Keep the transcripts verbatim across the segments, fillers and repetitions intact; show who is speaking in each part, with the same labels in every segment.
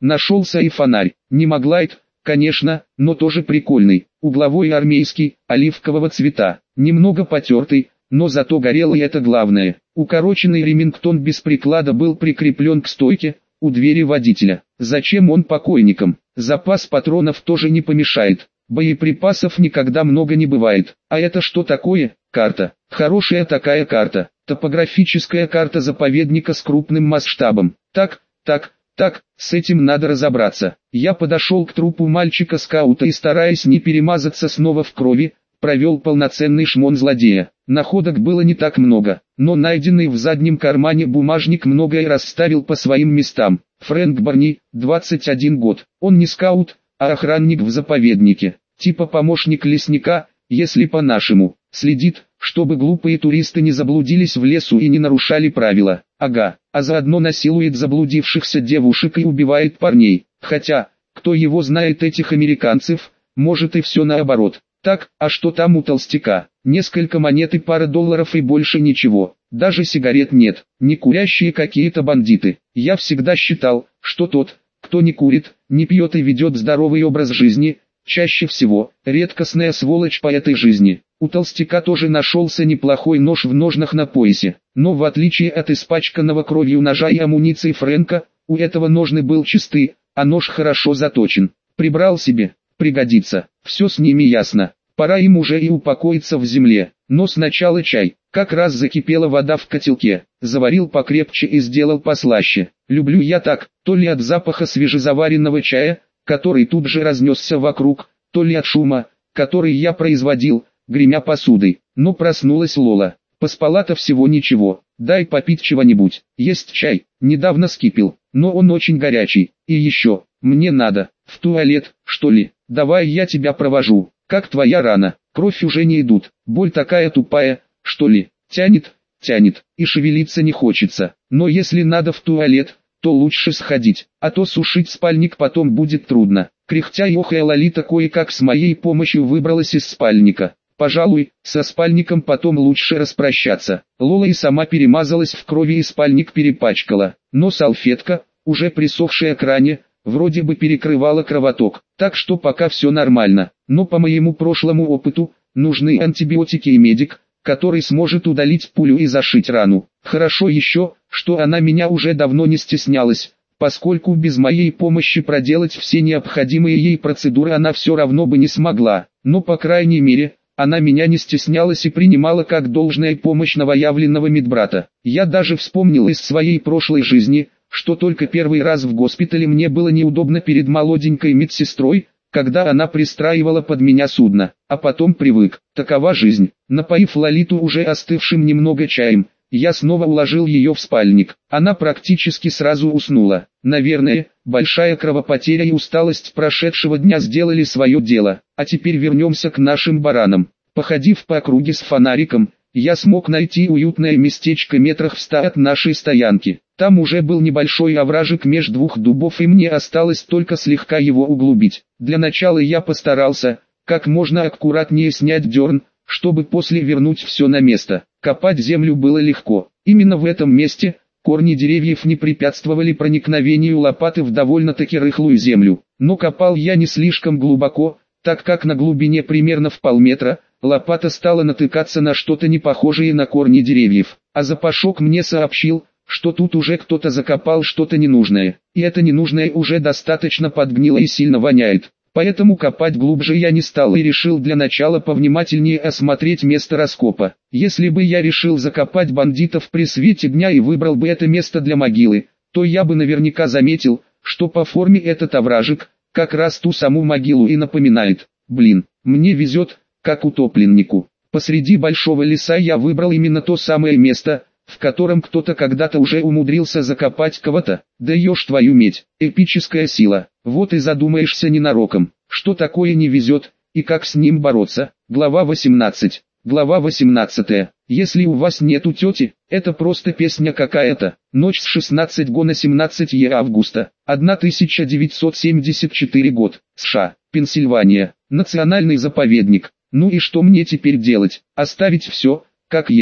Speaker 1: Нашелся и фонарь. Не Маглайт, конечно, но тоже прикольный. Угловой армейский, оливкового цвета. Немного потертый, но зато горел, и это главное. Укороченный ремингтон без приклада был прикреплен к стойке, у двери водителя. Зачем он покойникам? Запас патронов тоже не помешает. Боеприпасов никогда много не бывает. А это что такое? Карта. Хорошая такая карта. Топографическая карта заповедника с крупным масштабом. Так, так, так, с этим надо разобраться. Я подошел к трупу мальчика-скаута и, стараясь не перемазаться снова в крови, провел полноценный шмон злодея. Находок было не так много, но найденный в заднем кармане бумажник многое расставил по своим местам. Фрэнк Барни, двадцать один год. Он не скаут, а охранник в заповеднике. Типа помощник лесника, если по-нашему. Следит, чтобы глупые туристы не заблудились в лесу и не нарушали правила. Ага, а заодно насилует заблудившихся девушек и убивает парней. Хотя, кто его знает, этих американцев, может и все наоборот. Так, а что там у толстяка? Несколько монет и пара долларов и больше ничего. Даже сигарет нет, не курящие какие-то бандиты. Я всегда считал, что тот, кто не курит, не пьет и ведет здоровый образ жизни, чаще всего, редкостная сволочь по этой жизни. У толстяка тоже нашелся неплохой нож в ножнах на поясе, но в отличие от испачканного кровью ножа и амуниции Фрэнка, у этого ножны был чистый, а нож хорошо заточен. Прибрал себе, пригодится, все с ними ясно. Пора им уже и упокоиться в земле, но сначала чай. Как раз закипела вода в котелке, заварил покрепче и сделал послаще. Люблю я так, то ли от запаха свежезаваренного чая, который тут же разнесся вокруг, то ли от шума, который я производил, гремя посудой. Но проснулась Лола. Поспала-то всего ничего. Дай попить чего-нибудь. Есть чай. Недавно скипел, но он очень горячий. И еще, мне надо, в туалет, что ли. Давай я тебя провожу. Как твоя рана? Кровь уже не идут. Боль такая тупая, что ли. Тянет, тянет, и шевелиться не хочется. Но если надо в туалет, то лучше сходить, а то сушить спальник потом будет трудно. Кряхтя и охая Лолита кое-как с моей помощью выбралась из спальника. Пожалуй, со спальником потом лучше распрощаться. Лола и сама перемазалась в крови и спальник перепачкала. Но салфетка, уже присохшая к ране, вроде бы перекрывала кровоток. Так что пока все нормально. Но по моему прошлому опыту, нужны антибиотики и медик, который сможет удалить пулю и зашить рану. Хорошо еще, что она меня уже давно не стеснялась, поскольку без моей помощи проделать все необходимые ей процедуры она все равно бы не смогла. Но по крайней мере, она меня не стеснялась и принимала как должное помощь новоявленного медбрата. Я даже вспомнил из своей прошлой жизни, что только первый раз в госпитале мне было неудобно перед молоденькой медсестрой, когда она пристраивала под меня судно, а потом привык. Такова жизнь. Напоив Лолиту уже остывшим немного чаем, я снова уложил ее в спальник. Она практически сразу уснула. Наверное, большая кровопотеря и усталость прошедшего дня сделали свое дело. А теперь вернемся к нашим баранам. Походив по округе с фонариком, я смог найти уютное местечко метрах в ста от нашей стоянки. Там уже был небольшой овражек меж двух дубов, и мне осталось только слегка его углубить. Для начала я постарался, как можно аккуратнее снять дерн, чтобы после вернуть все на место. Копать землю было легко. Именно в этом месте корни деревьев не препятствовали проникновению лопаты в довольно-таки рыхлую землю. Но копал я не слишком глубоко, так как на глубине примерно в полметра лопата стала натыкаться на что-то не похожее на корни деревьев. А запашок мне сообщил, что тут уже кто-то закопал что-то ненужное, и это ненужное уже достаточно подгнило и сильно воняет. Поэтому копать глубже я не стал и решил для начала повнимательнее осмотреть место раскопа. Если бы я решил закопать бандитов при свете дня и выбрал бы это место для могилы, то я бы наверняка заметил, что по форме этот овражек как раз ту саму могилу и напоминает. Блин, мне везет, как утопленнику. Посреди большого леса я выбрал именно то самое место, в котором кто-то когда-то уже умудрился закопать кого-то. Да ешь твою медь, эпическая сила. Вот и задумаешься ненароком, что такое не везет, и как с ним бороться. Глава восемнадцать. Глава восемнадцатая. Если у вас нету тети, это просто песня какая-то. Ночь с шестнадцатого на семнадцатое августа, тысяча девятьсот семьдесят четвёртый год, США, Пенсильвания, национальный заповедник. Ну и что мне теперь делать? Оставить все, как есть.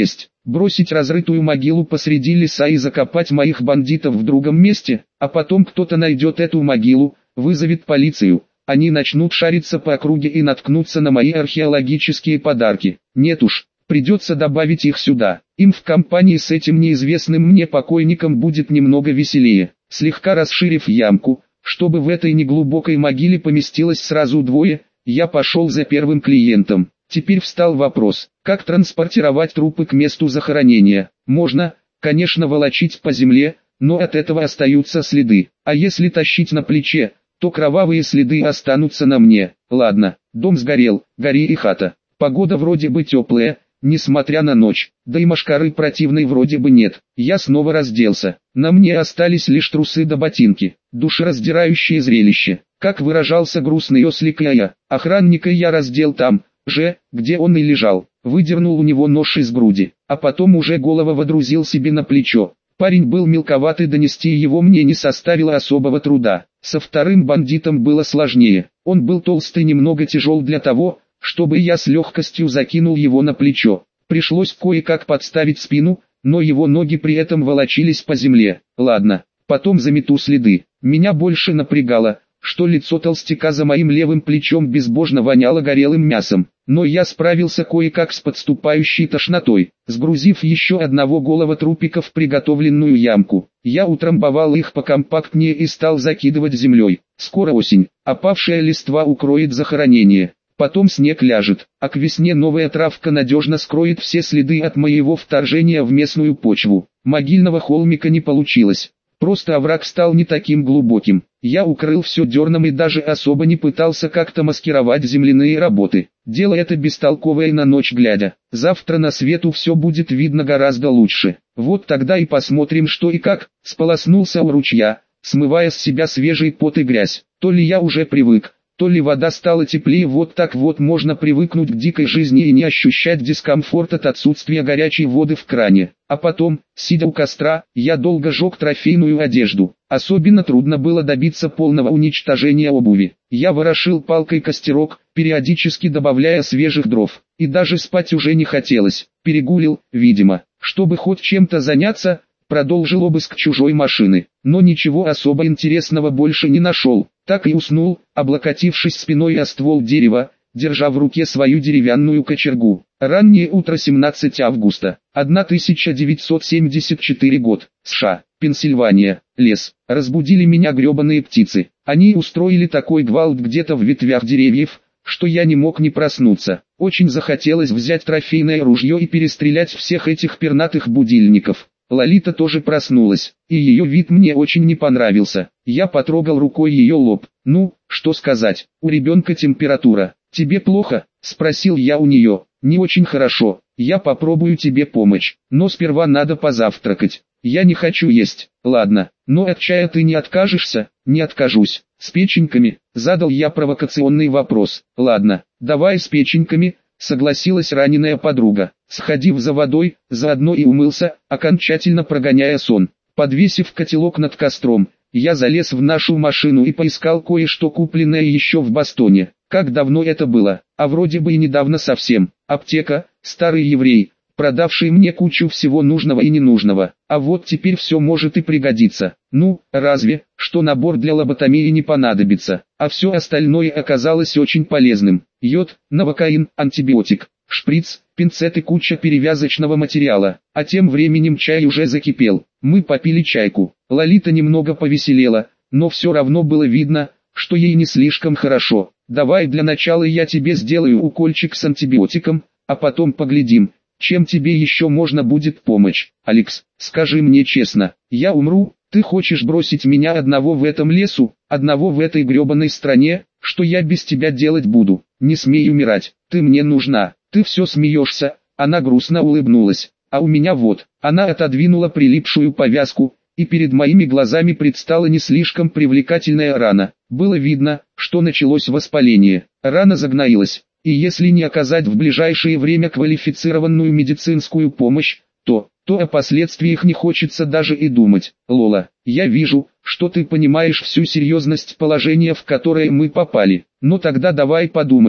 Speaker 1: Бросить разрытую могилу посреди леса и закопать моих бандитов в другом месте, а потом кто-то найдет эту могилу, вызовет полицию, они начнут шариться по округе и наткнутся на мои археологические подарки. Нет уж, придется добавить их сюда. Им в компании с этим неизвестным мне покойником будет немного веселее. Слегка расширив ямку, чтобы в этой неглубокой могиле поместилось сразу двое, я пошел за первым клиентом. Теперь встал вопрос, как транспортировать трупы к месту захоронения. Можно, конечно, волочить по земле, но от этого остаются следы. А если тащить на плече, то кровавые следы останутся на мне. Ладно, дом сгорел, гори и хата. Погода вроде бы теплая, несмотря на ночь, да и мошкары противной вроде бы нет. Я снова разделся. На мне остались лишь трусы да ботинки. Душераздирающее зрелище. Как выражался грустный ослик я, охранника я раздел там же, где он и лежал, выдернул у него нож из груди, а потом уже голову водрузил себе на плечо. Парень был мелковат и донести его мне не составило особого труда. Со вторым бандитом было сложнее. Он был толстый, немного тяжел для того, чтобы я с легкостью закинул его на плечо. Пришлось кое-как подставить спину, но его ноги при этом волочились по земле. Ладно, потом замету следы. Меня больше напрягало, что лицо толстяка за моим левым плечом безбожно воняло горелым мясом. Но я справился кое-как с подступающей тошнотой. Сгрузив еще одного голого трупика в приготовленную ямку, я утрамбовал их покомпактнее и стал закидывать землей. Скоро осень, опавшая листва укроет захоронение. Потом снег ляжет, а к весне новая травка надежно скроет все следы от моего вторжения в местную почву. Могильного холмика не получилось. Просто овраг стал не таким глубоким. Я укрыл все дерном и даже особо не пытался как-то маскировать земляные работы. Дело это бестолковое на ночь глядя. Завтра на свету все будет видно гораздо лучше. Вот тогда и посмотрим что и как. Сполоснулся у ручья, смывая с себя свежий пот и грязь. То ли я уже привык, то ли вода стала теплее. Вот так вот можно привыкнуть к дикой жизни и не ощущать дискомфорт от отсутствия горячей воды в кране. А потом, сидя у костра, я долго жег трофейную одежду. Особенно трудно было добиться полного уничтожения обуви. Я ворошил палкой костерок, периодически добавляя свежих дров. И даже спать уже не хотелось. Перегулил, видимо, чтобы хоть чем-то заняться. Продолжил обыск чужой машины, но ничего особо интересного больше не нашел. Так и уснул, облокотившись спиной о ствол дерева, держа в руке свою деревянную кочергу. Раннее утро семнадцатого августа, тысяча девятьсот семьдесят четвёртый год, США, Пенсильвания, лес. Разбудили меня гребаные птицы. Они устроили такой гвалт где-то в ветвях деревьев, что я не мог не проснуться. Очень захотелось взять трофейное ружье и перестрелять всех этих пернатых будильников. Лолита тоже проснулась, и ее вид мне очень не понравился. Я потрогал рукой ее лоб. «Ну, что сказать, у ребенка температура. Тебе плохо?» – спросил я у нее. «Не очень хорошо. Я попробую тебе помочь, но сперва надо позавтракать. Я не хочу есть». «Ладно, но от чая ты не откажешься?» «Не откажусь. С печеньками?» – задал я провокационный вопрос. «Ладно, давай с печеньками», – согласилась раненая подруга. Сходив за водой, заодно и умылся, окончательно прогоняя сон. Подвесив котелок над костром, я залез в нашу машину и поискал кое-что купленное еще в Бостоне. Как давно это было, а вроде бы и недавно совсем. Аптека, старый еврей, продавший мне кучу всего нужного и ненужного. А вот теперь все может и пригодиться. Ну, разве, что набор для лоботомии не понадобится. А все остальное оказалось очень полезным. Йод, новокаин, антибиотик, шприц, пинцет и куча перевязочного материала. А тем временем чай уже закипел. Мы попили чайку. Лолита немного повеселела, но все равно было видно, что ей не слишком хорошо. «Давай для начала я тебе сделаю укольчик с антибиотиком, а потом поглядим, чем тебе еще можно будет помочь. Алекс, скажи мне честно, я умру, ты хочешь бросить меня одного в этом лесу, одного в этой гребаной стране, что я без тебя делать буду? Не смей умирать, ты мне нужна». «Ты все смеешься», она грустно улыбнулась, «а у меня вот». Она отодвинула прилипшую повязку, и перед моими глазами предстала не слишком привлекательная рана. Было видно, что началось воспаление. Рана загноилась, и если не оказать в ближайшее время квалифицированную медицинскую помощь, то, то о последствиях не хочется даже и думать. Лола, я вижу, что ты понимаешь всю серьезность положения, в которое мы попали. Но тогда давай подумаем,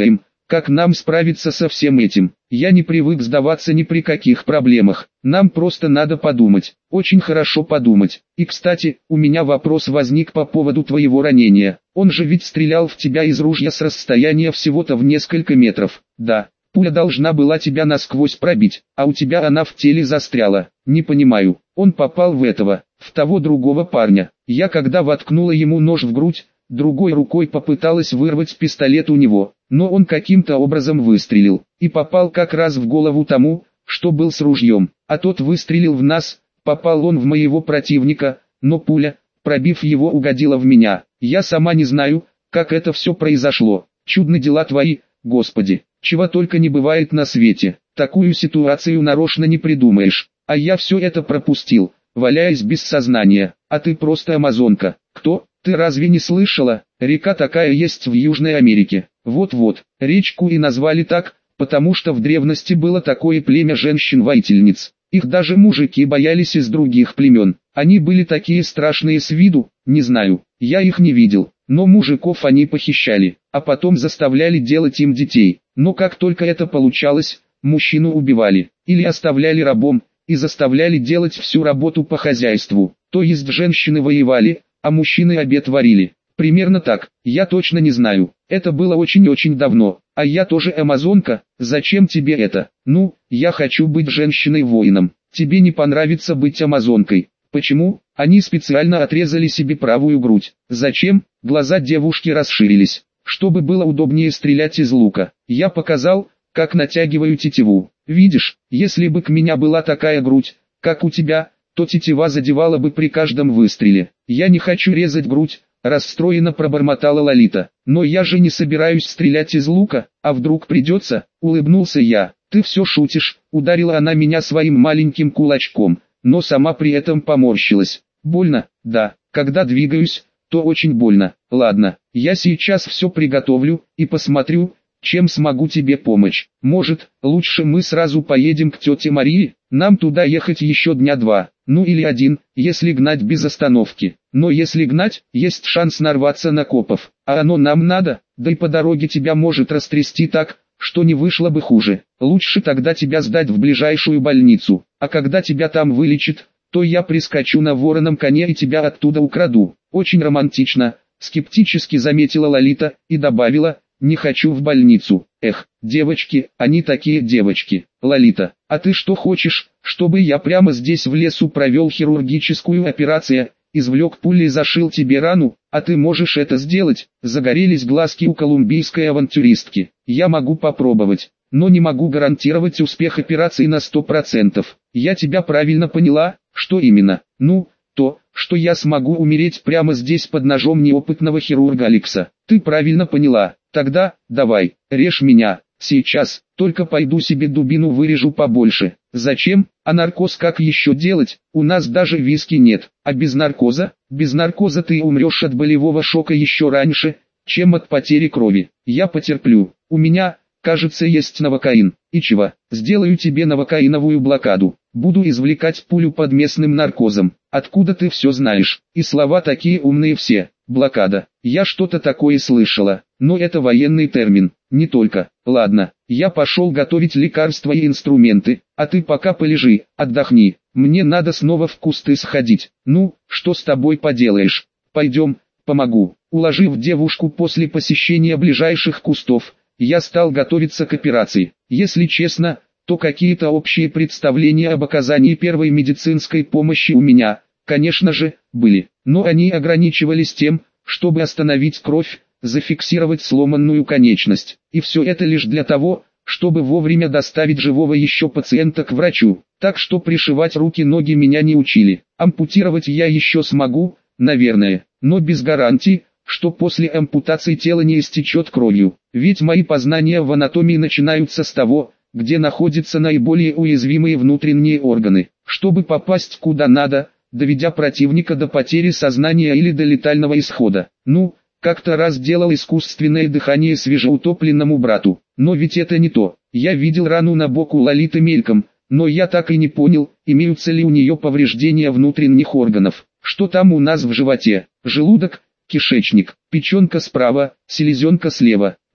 Speaker 1: как нам справиться со всем этим? Я не привык сдаваться ни при каких проблемах. Нам просто надо подумать, очень хорошо подумать. И кстати, у меня вопрос возник по поводу твоего ранения. Он же ведь стрелял в тебя из ружья с расстояния всего-то в несколько метров. Да, пуля должна была тебя насквозь пробить, а у тебя она в теле застряла. Не понимаю, он попал в этого, в того другого парня. Я когда воткнула ему нож в грудь, другой рукой попыталась вырвать пистолет у него, но он каким-то образом выстрелил, и попал как раз в голову тому, что был с ружьем, а тот выстрелил в нас, попал он в моего противника, но пуля, пробив его, угодила в меня. Я сама не знаю, как это все произошло. Чудны дела твои, Господи, чего только не бывает на свете. Такую ситуацию нарочно не придумаешь, а я все это пропустил, валяясь без сознания. А ты просто амазонка. Кто? Ты разве не слышала? Река такая есть в Южной Америке. Вот-вот, речку и назвали так, потому что в древности было такое племя женщин-воительниц. Их даже мужики боялись из других племен. Они были такие страшные с виду, не знаю, я их не видел. Но мужиков они похищали, а потом заставляли делать им детей. Но как только это получалось, мужчину убивали, или оставляли рабом, и заставляли делать всю работу по хозяйству. То есть женщины воевали, а мужчины обед варили. Примерно так, я точно не знаю. Это было очень-очень давно. А я тоже амазонка, зачем тебе это? Ну, я хочу быть женщиной-воином. Тебе не понравится быть амазонкой. Почему? Они специально отрезали себе правую грудь. Зачем? Глаза девушки расширились, чтобы было удобнее стрелять из лука. Я показал, как натягиваю тетиву. Видишь, если бы к меня была такая грудь, как у тебя, то тетива задевала бы при каждом выстреле. Я не хочу резать грудь, расстроенно пробормотала Лолита. Но я же не собираюсь стрелять из лука, а вдруг придется, улыбнулся я. Ты все шутишь, ударила она меня своим маленьким кулачком, но сама при этом поморщилась. Больно, да, когда двигаюсь, то очень больно. Ладно, я сейчас все приготовлю, и посмотрю, чем смогу тебе помочь. Может, лучше мы сразу поедем к тете Марии? Нам туда ехать еще дня два, ну или один, если гнать без остановки. Но если гнать, есть шанс нарваться на копов. А оно нам надо, да и по дороге тебя может растрясти так, что не вышло бы хуже. Лучше тогда тебя сдать в ближайшую больницу. А когда тебя там вылечат, то я прискочу на вороном коне и тебя оттуда украду. Очень романтично, скептически заметила Лолита, и добавила: не хочу в больницу. Эх, девочки, они такие девочки. Лолита, а ты что хочешь, чтобы я прямо здесь в лесу провел хирургическую операцию, извлек пули и зашил тебе рану? А ты можешь это сделать? Загорелись глазки у колумбийской авантюристки. Я могу попробовать, но не могу гарантировать успех операции на сто процентов. Я тебя правильно поняла? Что именно? Ну, то, что я смогу умереть прямо здесь под ножом неопытного хирурга Алекса. Ты правильно поняла. Тогда, давай, режь меня, сейчас, только пойду себе дубину вырежу побольше. Зачем? А наркоз как еще делать? У нас даже виски нет. А без наркоза? Без наркоза ты умрешь от болевого шока еще раньше, чем от потери крови. Я потерплю. У меня, кажется, есть новокаин. И чего? Сделаю тебе новокаиновую блокаду. Буду извлекать пулю под местным наркозом. Откуда ты все знаешь? И слова такие умные все. Блокада. Я что-то такое слышала, но это военный термин, не только. Ладно, я пошел готовить лекарства и инструменты, а ты пока полежи, отдохни. Мне надо снова в кусты сходить. Ну, что с тобой поделаешь? Пойдем, помогу. Уложив девушку после посещения ближайших кустов, я стал готовиться к операции. Если честно, то какие-то общие представления об оказании первой медицинской помощи у меня, конечно же, были, но они ограничивались тем, чтобы остановить кровь, зафиксировать сломанную конечность, и все это лишь для того, чтобы вовремя доставить живого еще пациента к врачу, так что пришивать руки-ноги меня не учили. Ампутировать я еще смогу, наверное, но без гарантии, что после ампутации тело не истечет кровью, ведь мои познания в анатомии начинаются с того, где находятся наиболее уязвимые внутренние органы. Чтобы попасть куда надо, доведя противника до потери сознания или до летального исхода. Ну, как-то раз делал искусственное дыхание свежеутопленному брату, но ведь это не то. Я видел рану на боку Лолиты мельком, но я так и не понял, имеются ли у нее повреждения внутренних органов. Что там у нас в животе? Желудок, кишечник, печенка справа, селезенка слева.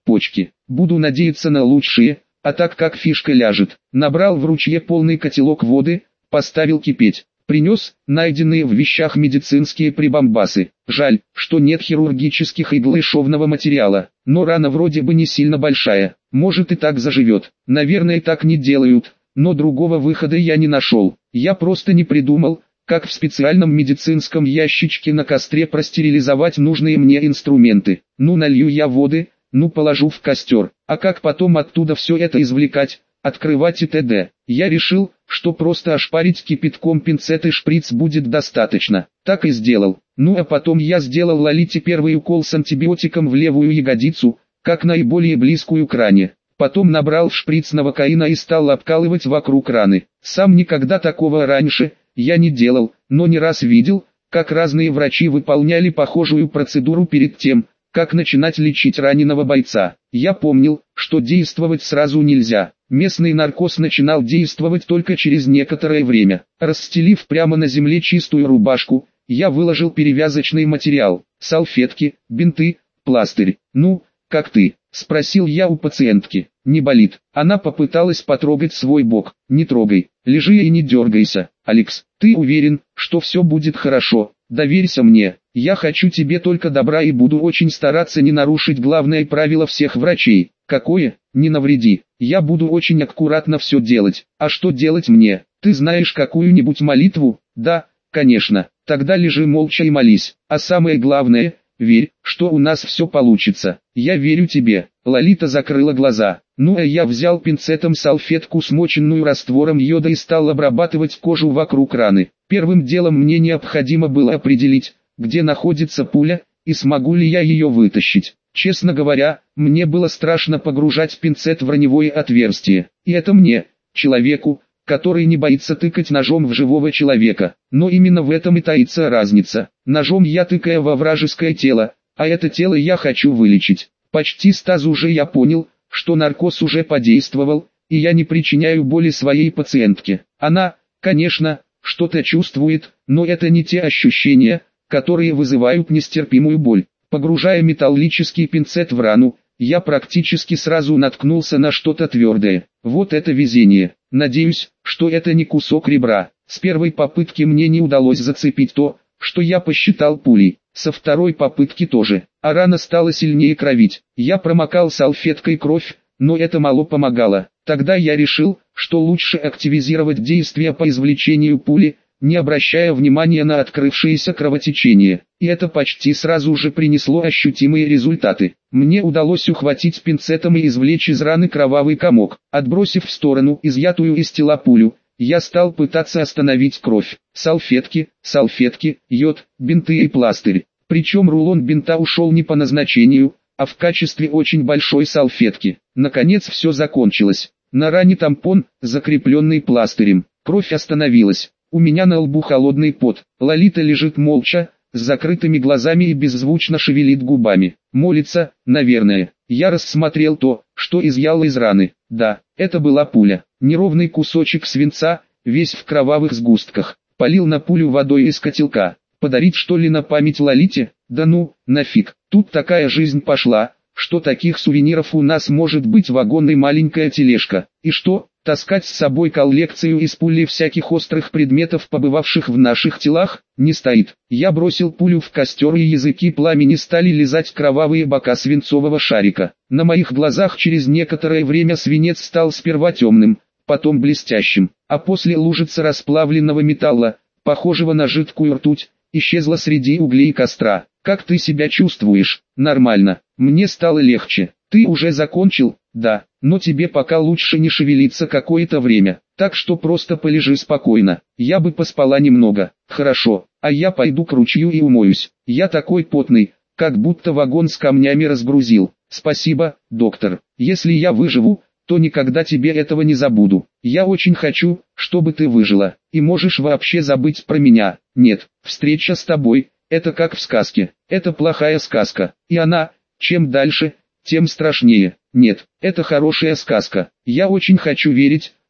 Speaker 1: почки. Буду надеяться на лучшее, а так как фишка ляжет. Набрал в ручье полный котелок воды, поставил кипеть. Принес найденные в вещах медицинские прибамбасы. Жаль, что нет хирургических игл и шовного материала, но рана вроде бы не сильно большая, может и так заживет. Наверное, так не делают, но другого выхода я не нашел. Я просто не придумал, как в специальном медицинском ящичке на костре простерилизовать нужные мне инструменты. Ну налью я воды, ну положу в костер, а как потом оттуда все это извлекать, открывать и т.д. Я решил, что просто ошпарить кипятком пинцет и шприц будет достаточно. Так и сделал. Ну а потом я сделал Лолите первый укол с антибиотиком в левую ягодицу, как наиболее близкую к ране. Потом набрал в шприц новокаина и стал обкалывать вокруг раны. Сам никогда такого раньше я не делал, но не раз видел, как разные врачи выполняли похожую процедуру перед тем, как начинать лечить раненого бойца. Я помнил, что действовать сразу нельзя. Местный наркоз начинал действовать только через некоторое время. Расстелив прямо на земле чистую рубашку, я выложил перевязочный материал, салфетки, бинты, пластырь. «Ну, как ты?» – спросил я у пациентки. «Не болит?» Она попыталась потрогать свой бок. «Не трогай, лежи и не дергайся. Алекс, ты уверен, что все будет хорошо? Доверься мне, я хочу тебе только добра и буду очень стараться не нарушить главное правило всех врачей». «Какое? Не навреди. Я буду очень аккуратно все делать». «А что делать мне? Ты знаешь какую-нибудь молитву?» «Да, конечно. Тогда лежи молча и молись. А самое главное, верь, что у нас все получится. Я верю тебе». Лолита закрыла глаза. Ну а я взял пинцетом салфетку, смоченную раствором йода, и стал обрабатывать кожу вокруг раны. Первым делом мне необходимо было определить, где находится пуля, и смогу ли я ее вытащить. Честно говоря, мне было страшно погружать пинцет в раневое отверстие. И это мне, человеку, который не боится тыкать ножом в живого человека. Но именно в этом и таится разница. Ножом я тыкаю во вражеское тело, а это тело я хочу вылечить. Почти сразу же я понял, что наркоз уже подействовал, и я не причиняю боли своей пациентке. Она, конечно, что-то чувствует, но это не те ощущения, которые вызывают нестерпимую боль. Погружая металлический пинцет в рану, я практически сразу наткнулся на что-то твердое. Вот это везение. Надеюсь, что это не кусок ребра. С первой попытки мне не удалось зацепить то, что я посчитал пулей. Со второй попытки тоже. А рана стала сильнее кровить. Я промокал салфеткой кровь, но это мало помогало. Тогда я решил, что лучше активизировать действия по извлечению пули, не обращая внимания на открывшееся кровотечение. И это почти сразу же принесло ощутимые результаты. Мне удалось ухватить пинцетом и извлечь из раны кровавый комок. Отбросив в сторону изъятую из тела пулю, я стал пытаться остановить кровь. Салфетки, салфетки, йод, бинты и пластырь. Причем рулон бинта ушел не по назначению, а в качестве очень большой салфетки. Наконец все закончилось. На ране тампон, закрепленный пластырем. Кровь остановилась. У меня на лбу холодный пот. Лолита лежит молча, с закрытыми глазами и беззвучно шевелит губами. Молится, наверное. Я рассмотрел то, что изъял из раны. Да, это была пуля. Неровный кусочек свинца, весь в кровавых сгустках. Полил на пулю водой из котелка. Подарить что ли на память Лолите? Да ну, нафиг. Тут такая жизнь пошла, что таких сувениров у нас может быть вагон и маленькая тележка. И что? Таскать с собой коллекцию из пули всяких острых предметов, побывавших в наших телах, не стоит. Я бросил пулю в костер, и языки пламени стали лизать кровавые бока свинцового шарика. На моих глазах через некоторое время свинец стал сперва темным, потом блестящим, а после лужица расплавленного металла, похожего на жидкую ртуть, исчезла среди углей костра. «Как ты себя чувствуешь?» «Нормально. Мне стало легче». «Ты уже закончил?» «Да, но тебе пока лучше не шевелиться какое-то время, так что просто полежи спокойно. Я бы поспала немного». «Хорошо, а я пойду к ручью и умоюсь. Я такой потный, как будто вагон с камнями разгрузил». «Спасибо, доктор. Если я выживу, то никогда тебе этого не забуду. Я очень хочу, чтобы ты выжила, и можешь вообще забыть про меня». «Нет, встреча с тобой – это как в сказке. Это плохая сказка, и она, чем дальше, тем страшнее». «Нет, это хорошая сказка. Я очень хочу верить,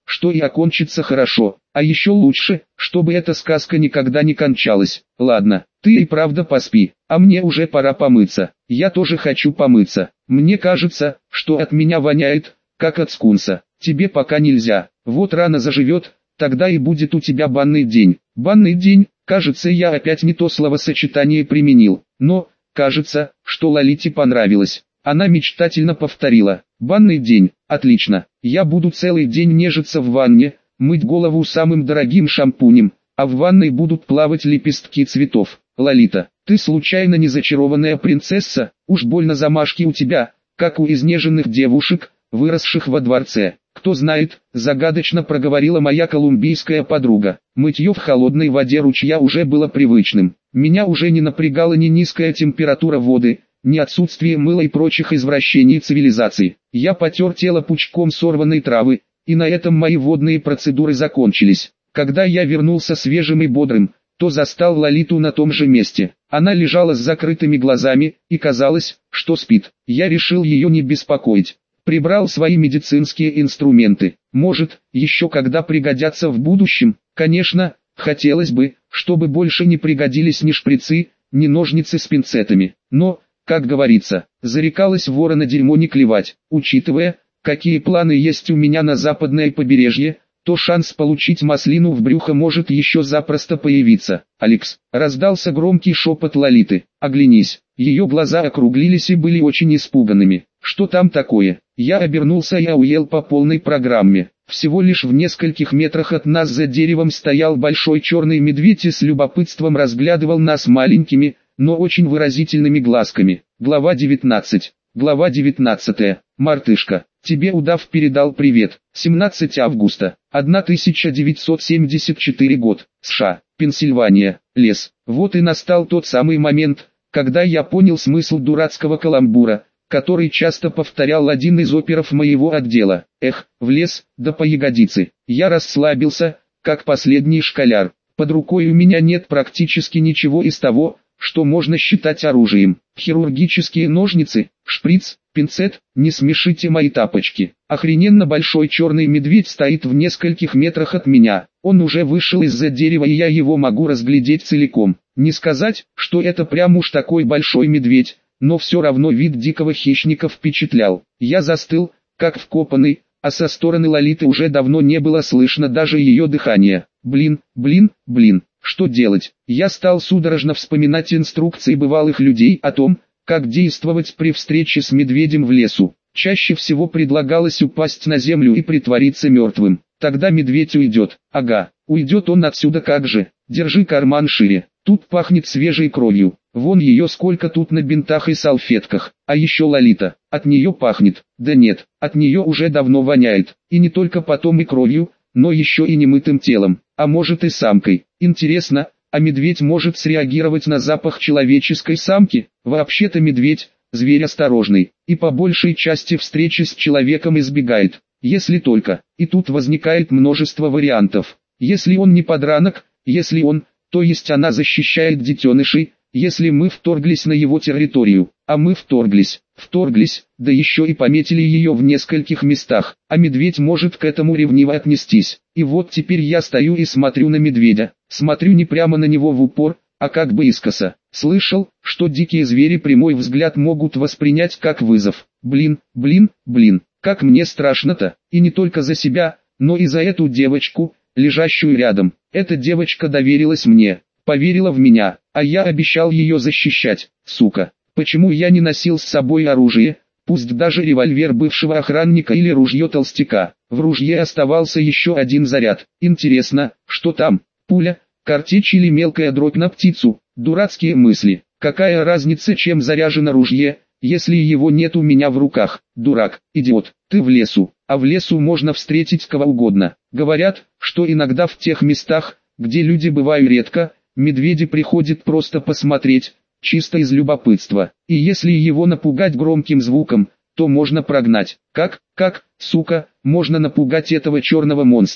Speaker 1: что и окончится хорошо. А еще лучше, чтобы эта сказка никогда не кончалась. Ладно, ты и правда поспи, а мне уже пора помыться. Я тоже хочу помыться. Мне кажется, что от меня воняет, как от скунса. Тебе пока нельзя. Вот рано заживет, тогда и будет у тебя банный день. Банный день, кажется, я опять не то словосочетание применил. Но, кажется, что Лолите понравилось. Она мечтательно повторила: «Банный день, отлично, я буду целый день нежиться в ванне, мыть голову самым дорогим шампунем, а в ванной будут плавать лепестки цветов». Лолита, ты случайно не зачарованная принцесса? Уж больно замашки у тебя, как у изнеженных девушек, выросших во дворце. Кто знает, загадочно проговорила моя колумбийская подруга. Мытье в холодной воде ручья уже было привычным. Меня уже не напрягала ни низкая температура воды, ни отсутствие мыла и прочих извращений цивилизации. Я потер тело пучком сорванной травы, и на этом мои водные процедуры закончились. Когда я вернулся свежим и бодрым, то застал Лолиту на том же месте. Она лежала с закрытыми глазами, и казалось, что спит. Я решил ее не беспокоить. Прибрал свои медицинские инструменты. Может, еще когда пригодятся в будущем. Конечно, хотелось бы, чтобы больше не пригодились ни шприцы, ни ножницы с пинцетами. Но, как говорится, зарекалась ворона дерьмо не клевать. Учитывая, какие планы есть у меня на западное побережье, то шанс получить маслину в брюхо может еще запросто появиться. «Алекс!» — раздался громкий шепот Лолиты. «Оглянись!» Ее глаза округлились и были очень испуганными. «Что там такое?» Я обернулся и ауел по полной программе. Всего лишь в нескольких метрах от нас за деревом стоял большой черный медведь и с любопытством разглядывал нас маленькими, но очень выразительными глазками. Глава девятнадцать. Глава девятнадцатая. Мартышка, тебе удав передал привет. семнадцатое августа, тысяча девятьсот семьдесят четвёртый год, США, Пенсильвания, лес. Вот и настал тот самый момент, когда я понял смысл дурацкого каламбура, который часто повторял один из оперов моего отдела. Эх, в лес, да по ягодицы. Я расслабился, как последний школяр. Под рукой у меня нет практически ничего из того, что можно считать оружием. Хирургические ножницы, шприц, пинцет, не смешите мои тапочки. Охрененно большой черный медведь стоит в нескольких метрах от меня. Он уже вышел из-за дерева, и я его могу разглядеть целиком. Не сказать, что это прям уж такой большой медведь, но все равно вид дикого хищника впечатлял. Я застыл, как вкопанный, а со стороны Лолиты уже давно не было слышно даже ее дыхания. Блин, блин, блин. Что делать? Я стал судорожно вспоминать инструкции бывалых людей о том, как действовать при встрече с медведем в лесу. Чаще всего предлагалось упасть на землю и притвориться мертвым. Тогда медведь уйдет. Ага, уйдет он отсюда как же. Держи карман шире. Тут пахнет свежей кровью. Вон ее сколько тут на бинтах и салфетках. А еще Лолита. От нее пахнет. Да нет, от нее уже давно воняет. И не только потом и кровью, но еще и немытым телом. А может и самкой. Интересно, а медведь может среагировать на запах человеческой самки? Вообще-то медведь – зверь осторожный, и по большей части встречи с человеком избегает. Если только, и тут возникает множество вариантов. Если он не подранок, если он, то есть она защищает детенышей, если мы вторглись на его территорию, а мы вторглись, вторглись, да еще и пометили ее в нескольких местах, а медведь может к этому ревниво отнестись. И вот теперь я стою и смотрю на медведя, смотрю не прямо на него в упор, а как бы искоса. Слышал, что дикие звери прямой взгляд могут воспринять как вызов. Блин, блин, блин, как мне страшно-то, и не только за себя, но и за эту девочку, лежащую рядом. Эта девочка доверилась мне, поверила в меня, а я обещал ее защищать, сука. Почему я не носил с собой оружие, пусть даже револьвер бывшего охранника или ружье толстяка? В ружье оставался еще один заряд. Интересно, что там? Пуля, картечь или мелкая дробь на птицу? Дурацкие мысли. Какая разница, чем заряжено ружье, если его нет у меня в руках? Дурак, идиот, ты в лесу, а в лесу можно встретить кого угодно. Говорят, что иногда в тех местах, где люди бывают редко, медведи приходят просто посмотреть, чисто из любопытства. И если его напугать громким звуком, то можно прогнать. Как, как, сука, можно напугать этого черного монстра,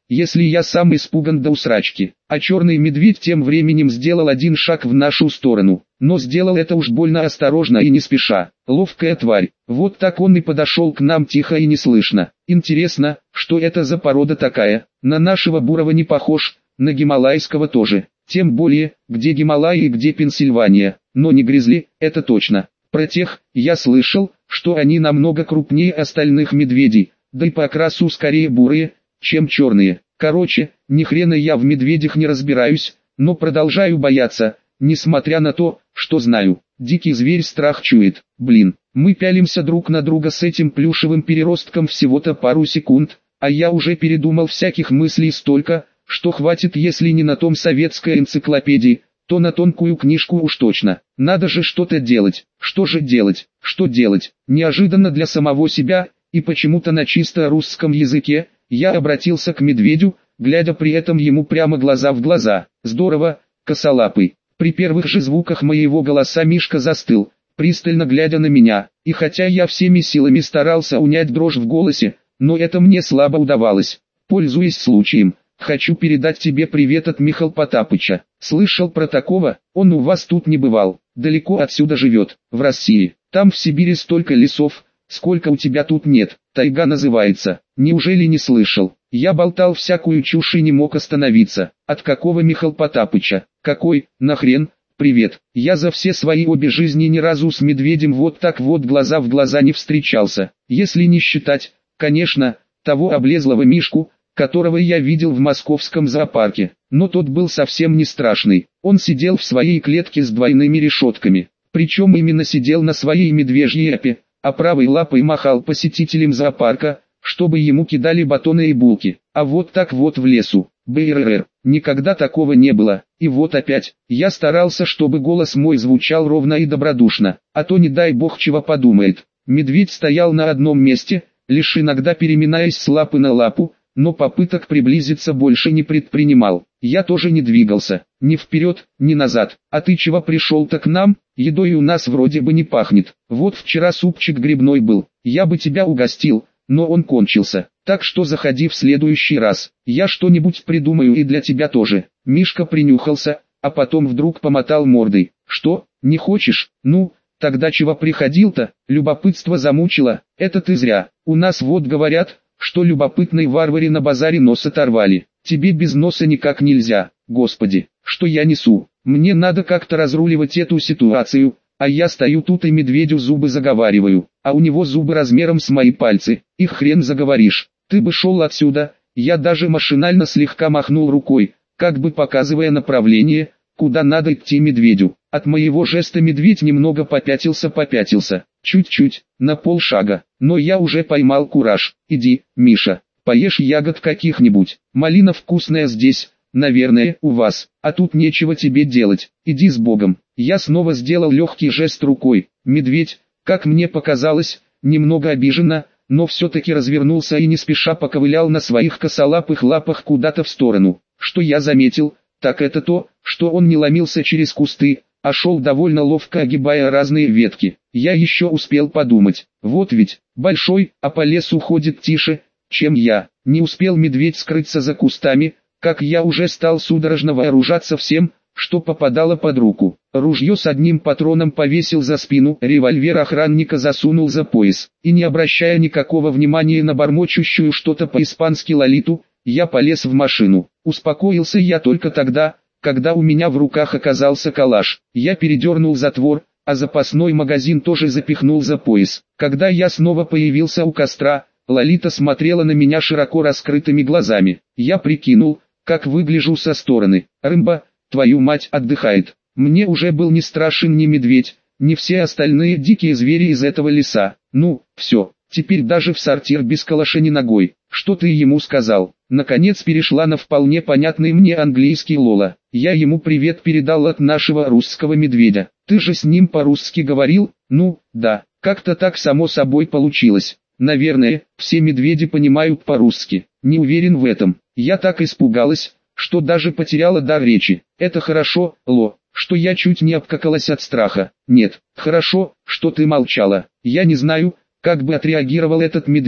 Speaker 1: если я сам испуган до усрачки. А черный медведь тем временем сделал один шаг в нашу сторону, но сделал это уж больно осторожно и не спеша. Ловкая тварь. Вот так он и подошел к нам тихо и неслышно. Интересно, что это за порода такая? На нашего бурого не похож, на гималайского тоже. Тем более, где Гималаи и где Пенсильвания. Но не гризли, это точно. Про тех, я слышал, что они намного крупнее остальных медведей, да и по окрасу скорее бурые, чем черные. Короче, ни хрена я в медведях не разбираюсь, но продолжаю бояться, несмотря на то, что знаю. Дикий зверь страх чует. Блин, мы пялимся друг на друга с этим плюшевым переростком всего-то пару секунд, а я уже передумал всяких мыслей столько, что хватит, если не на том советской энциклопедии, то на тонкую книжку уж точно. Надо же что-то делать. Что же делать? Что делать? Неожиданно для самого себя, и почему-то на чисто русском языке, я обратился к медведю, глядя при этом ему прямо глаза в глаза. Здорово, косолапый. При первых же звуках моего голоса Мишка застыл, пристально глядя на меня, и хотя я всеми силами старался унять дрожь в голосе, но это мне слабо удавалось. Пользуясь случаем, хочу передать тебе привет от Михаила Потапыча. Слышал про такого? Он у вас тут не бывал, далеко отсюда живет, в России. Там в Сибири столько лесов, сколько у тебя тут нет. Тайга называется. Неужели не слышал? Я болтал всякую чушь и не мог остановиться. От какого Михаила Потапыча? Какой, нахрен? Привет. Я за все свои обе жизни ни разу с медведем вот так вот глаза в глаза не встречался. Если не считать, конечно, того облезлого Мишку, которого я видел в московском зоопарке. Но тот был совсем не страшный. Он сидел в своей клетке с двойными решетками. Причем именно сидел на своей медвежьей лапе, а правой лапой махал посетителям зоопарка, чтобы ему кидали батоны и булки. А вот так вот в лесу. БРР. Никогда такого не было. И вот опять. Я старался, чтобы голос мой звучал ровно и добродушно. А то не дай бог чего подумает. Медведь стоял на одном месте, лишь иногда переминаясь с лапы на лапу, но попыток приблизиться больше не предпринимал. Я тоже не двигался, ни вперед, ни назад. А ты чего пришел-то к нам? Едой у нас вроде бы не пахнет. Вот вчера супчик грибной был, я бы тебя угостил, но он кончился. Так что заходи в следующий раз, я что-нибудь придумаю и для тебя тоже. Мишка принюхался, а потом вдруг помотал мордой. Что, не хочешь? Ну, тогда чего приходил-то? Любопытство замучило. Это ты зря. У нас вот говорят, что любопытной варваре на базаре нос оторвали. Тебе без носа никак нельзя. Господи, что я несу? Мне надо как-то разруливать эту ситуацию, а я стою тут и медведю зубы заговариваю, а у него зубы размером с мои пальцы. Их хрен заговоришь. Ты бы шел отсюда. Я даже машинально слегка махнул рукой, как бы показывая направление, куда надо идти медведю. От моего жеста медведь немного попятился-попятился, чуть-чуть, на полшага, но я уже поймал кураж. Иди, Миша, поешь ягод каких-нибудь, малина вкусная здесь, наверное, у вас, а тут нечего тебе делать, иди с Богом. Я снова сделал легкий жест рукой. Медведь, как мне показалось, немного обиженно, но все-таки развернулся и не спеша поковылял на своих косолапых лапах куда-то в сторону. Что я заметил, так это то, что он не ломился через кусты, а шел довольно ловко, огибая разные ветки. Я еще успел подумать, вот ведь, большой, а по лесу ходит тише, чем я. Не успел медведь скрыться за кустами, как я уже стал судорожно вооружаться всем, что попадало под руку. Ружье с одним патроном повесил за спину, револьвер охранника засунул за пояс, и не обращая никакого внимания на бормочущую что-то по-испански Лолиту, я полез в машину. Успокоился я только тогда, когда у меня в руках оказался калаш. Я передернул затвор, а запасной магазин тоже запихнул за пояс. Когда я снова появился у костра, Лолита смотрела на меня широко раскрытыми глазами. Я прикинул, как выгляжу со стороны. Рымба, твою мать, отдыхает. Мне уже был не страшен ни медведь, ни все остальные дикие звери из этого леса. Ну, все, теперь даже в сортир без калаша ни ногой. Что ты ему сказал? Наконец перешла на вполне понятный мне английский Лола. Я ему привет передал от нашего русского медведя. Ты же с ним по-русски говорил? Ну, да, как-то так само собой получилось. Наверное, все медведи понимают по-русски. Не уверен в этом. Я так испугалась, что даже потеряла дар речи. Это хорошо, Ло, что я чуть не обкакалась от страха. Нет, хорошо, что ты молчала. Я не знаю, как бы отреагировал этот медведь,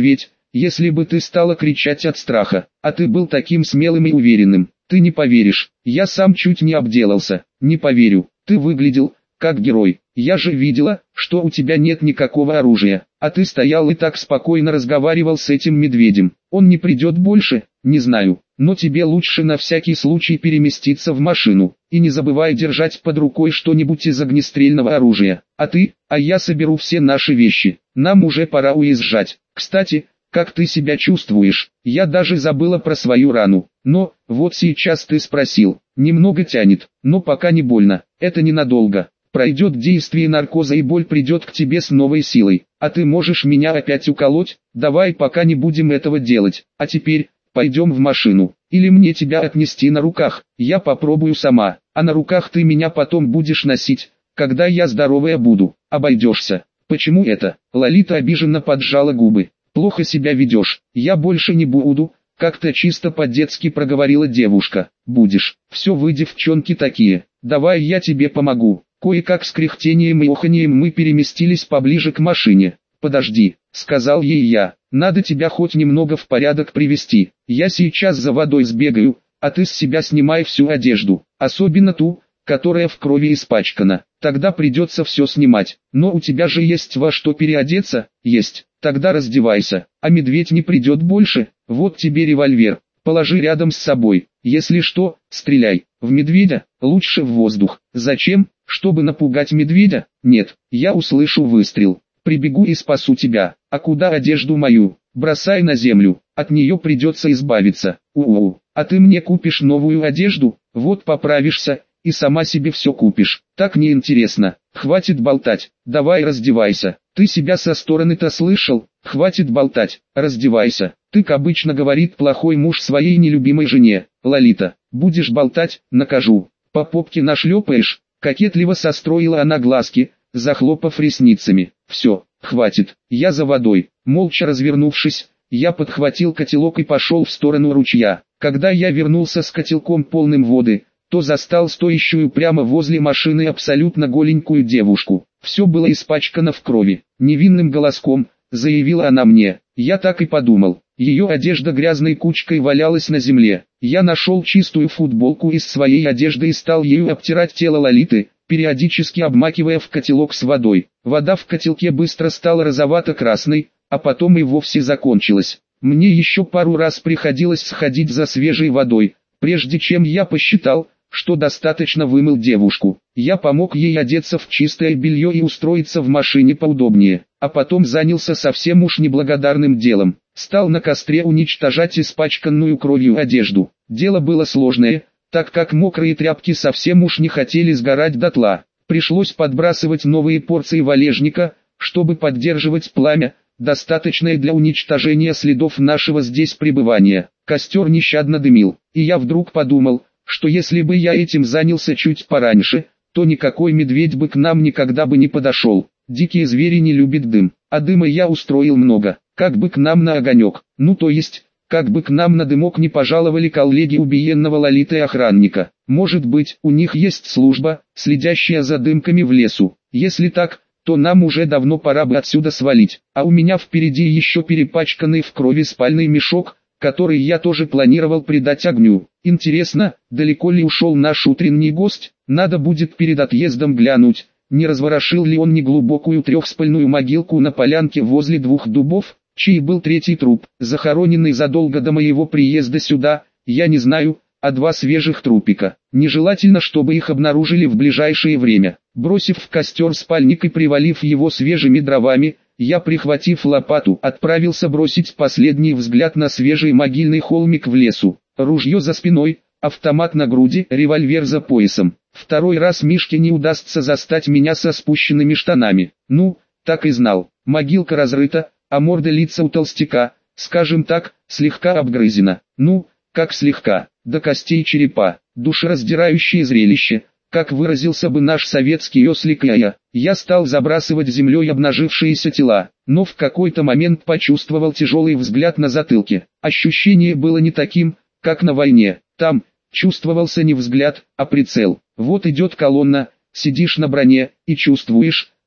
Speaker 1: если бы ты стала кричать от страха, а ты был таким смелым и уверенным. Ты не поверишь, я сам чуть не обделался. Не поверю, ты выглядел как герой. Я же видела, что у тебя нет никакого оружия, а ты стоял и так спокойно разговаривал с этим медведем. Он не придет больше, не знаю, но тебе лучше на всякий случай переместиться в машину, и не забывай держать под рукой что-нибудь из огнестрельного оружия. А ты, а я соберу все наши вещи, нам уже пора уезжать. Кстати, как ты себя чувствуешь? Я даже забыла про свою рану, но, вот сейчас ты спросил, немного тянет, но пока не больно, это ненадолго. Пройдет действие наркоза и боль придет к тебе с новой силой, а ты можешь меня опять уколоть? Давай пока не будем этого делать, а теперь, пойдем в машину, или мне тебя отнести на руках, я попробую сама, а на руках ты меня потом будешь носить, когда я здоровая буду, обойдешься. Почему это? Лолита обиженно поджала губы. Плохо себя ведешь, я больше не буду, как-то чисто по-детски проговорила девушка. Будешь, все вы девчонки такие, давай я тебе помогу. Кое-как с кряхтением и оханьем мы переместились поближе к машине. «Подожди», — сказал ей я, — «надо тебя хоть немного в порядок привести. Я сейчас за водой сбегаю, а ты с себя снимай всю одежду, особенно ту, которая в крови испачкана. Тогда придется все снимать. Но у тебя же есть во что переодеться?» «Есть, тогда раздевайся, а медведь не придет больше, вот тебе револьвер, положи рядом с собой, если что, стреляй. В медведя, лучше в воздух. Зачем? Чтобы напугать медведя? Нет, я услышу выстрел, прибегу и спасу тебя. А куда одежду мою? Бросай на землю, от нее придется избавиться. У-у, а ты мне купишь новую одежду? Вот поправишься, и сама себе все купишь. Так неинтересно, хватит болтать, давай раздевайся. Ты себя со стороны-то слышал? Хватит болтать, раздевайся. Тык обычно говорит плохой муж своей нелюбимой жене. Лолита, будешь болтать, накажу. По попке нашлепаешь. Кокетливо состроила она глазки, захлопав ресницами. Все, хватит, я за водой. Молча развернувшись, я подхватил котелок и пошел в сторону ручья. Когда я вернулся с котелком полным воды, то застал стоящую прямо возле машины абсолютно голенькую девушку. Все было испачкано в крови. Невинным голоском заявила она мне. Я так и подумал. Ее одежда грязной кучкой валялась на земле. Я нашел чистую футболку из своей одежды и стал ею обтирать тело Лолиты, периодически обмакивая в котелок с водой. Вода в котелке быстро стала розовато-красной, а потом и вовсе закончилась. Мне еще пару раз приходилось сходить за свежей водой, прежде чем я посчитал, что достаточно вымыл девушку. Я помог ей одеться в чистое белье и устроиться в машине поудобнее, а потом занялся совсем уж неблагодарным делом. Стал на костре уничтожать испачканную кровью одежду. Дело было сложное, так как мокрые тряпки совсем уж не хотели сгорать дотла. Пришлось подбрасывать новые порции валежника, чтобы поддерживать пламя, достаточное для уничтожения следов нашего здесь пребывания. Костер нещадно дымил, и я вдруг подумал, что если бы я этим занялся чуть пораньше, то никакой медведь бы к нам никогда бы не подошел. Дикие звери не любят дым, а дыма я устроил много. Как бы к нам на огонек, ну то есть, как бы к нам на дымок не пожаловали коллеги убиенного Лолитой охранника. Может быть, у них есть служба, следящая за дымками в лесу. Если так, то нам уже давно пора бы отсюда свалить. А у меня впереди еще перепачканный в крови спальный мешок, который я тоже планировал придать огню. Интересно, далеко ли ушел наш утренний гость? Надо будет перед отъездом глянуть, не разворошил ли он неглубокую трехспальную могилку на полянке возле двух дубов, чей был третий труп, захороненный задолго до моего приезда сюда, я не знаю, а два свежих трупика. Нежелательно, чтобы их обнаружили в ближайшее время. Бросив в костер спальник и привалив его свежими дровами, я, прихватив лопату, отправился бросить последний взгляд на свежий могильный холмик в лесу. Ружье за спиной, автомат на груди, револьвер за поясом. Второй раз Мишке не удастся застать меня со спущенными штанами. Ну, так и знал. Могилка разрыта, а морда лица у толстяка, скажем так, слегка обгрызена. Ну, как слегка, до костей черепа. Душераздирающее зрелище, как выразился бы наш советский ослик Яя. Я стал забрасывать землей обнажившиеся тела, но в какой-то момент почувствовал тяжелый взгляд на затылке. Ощущение было не таким, как на войне. Там чувствовался не взгляд, а прицел. Вот идет колонна, сидишь на броне и чувствуешь,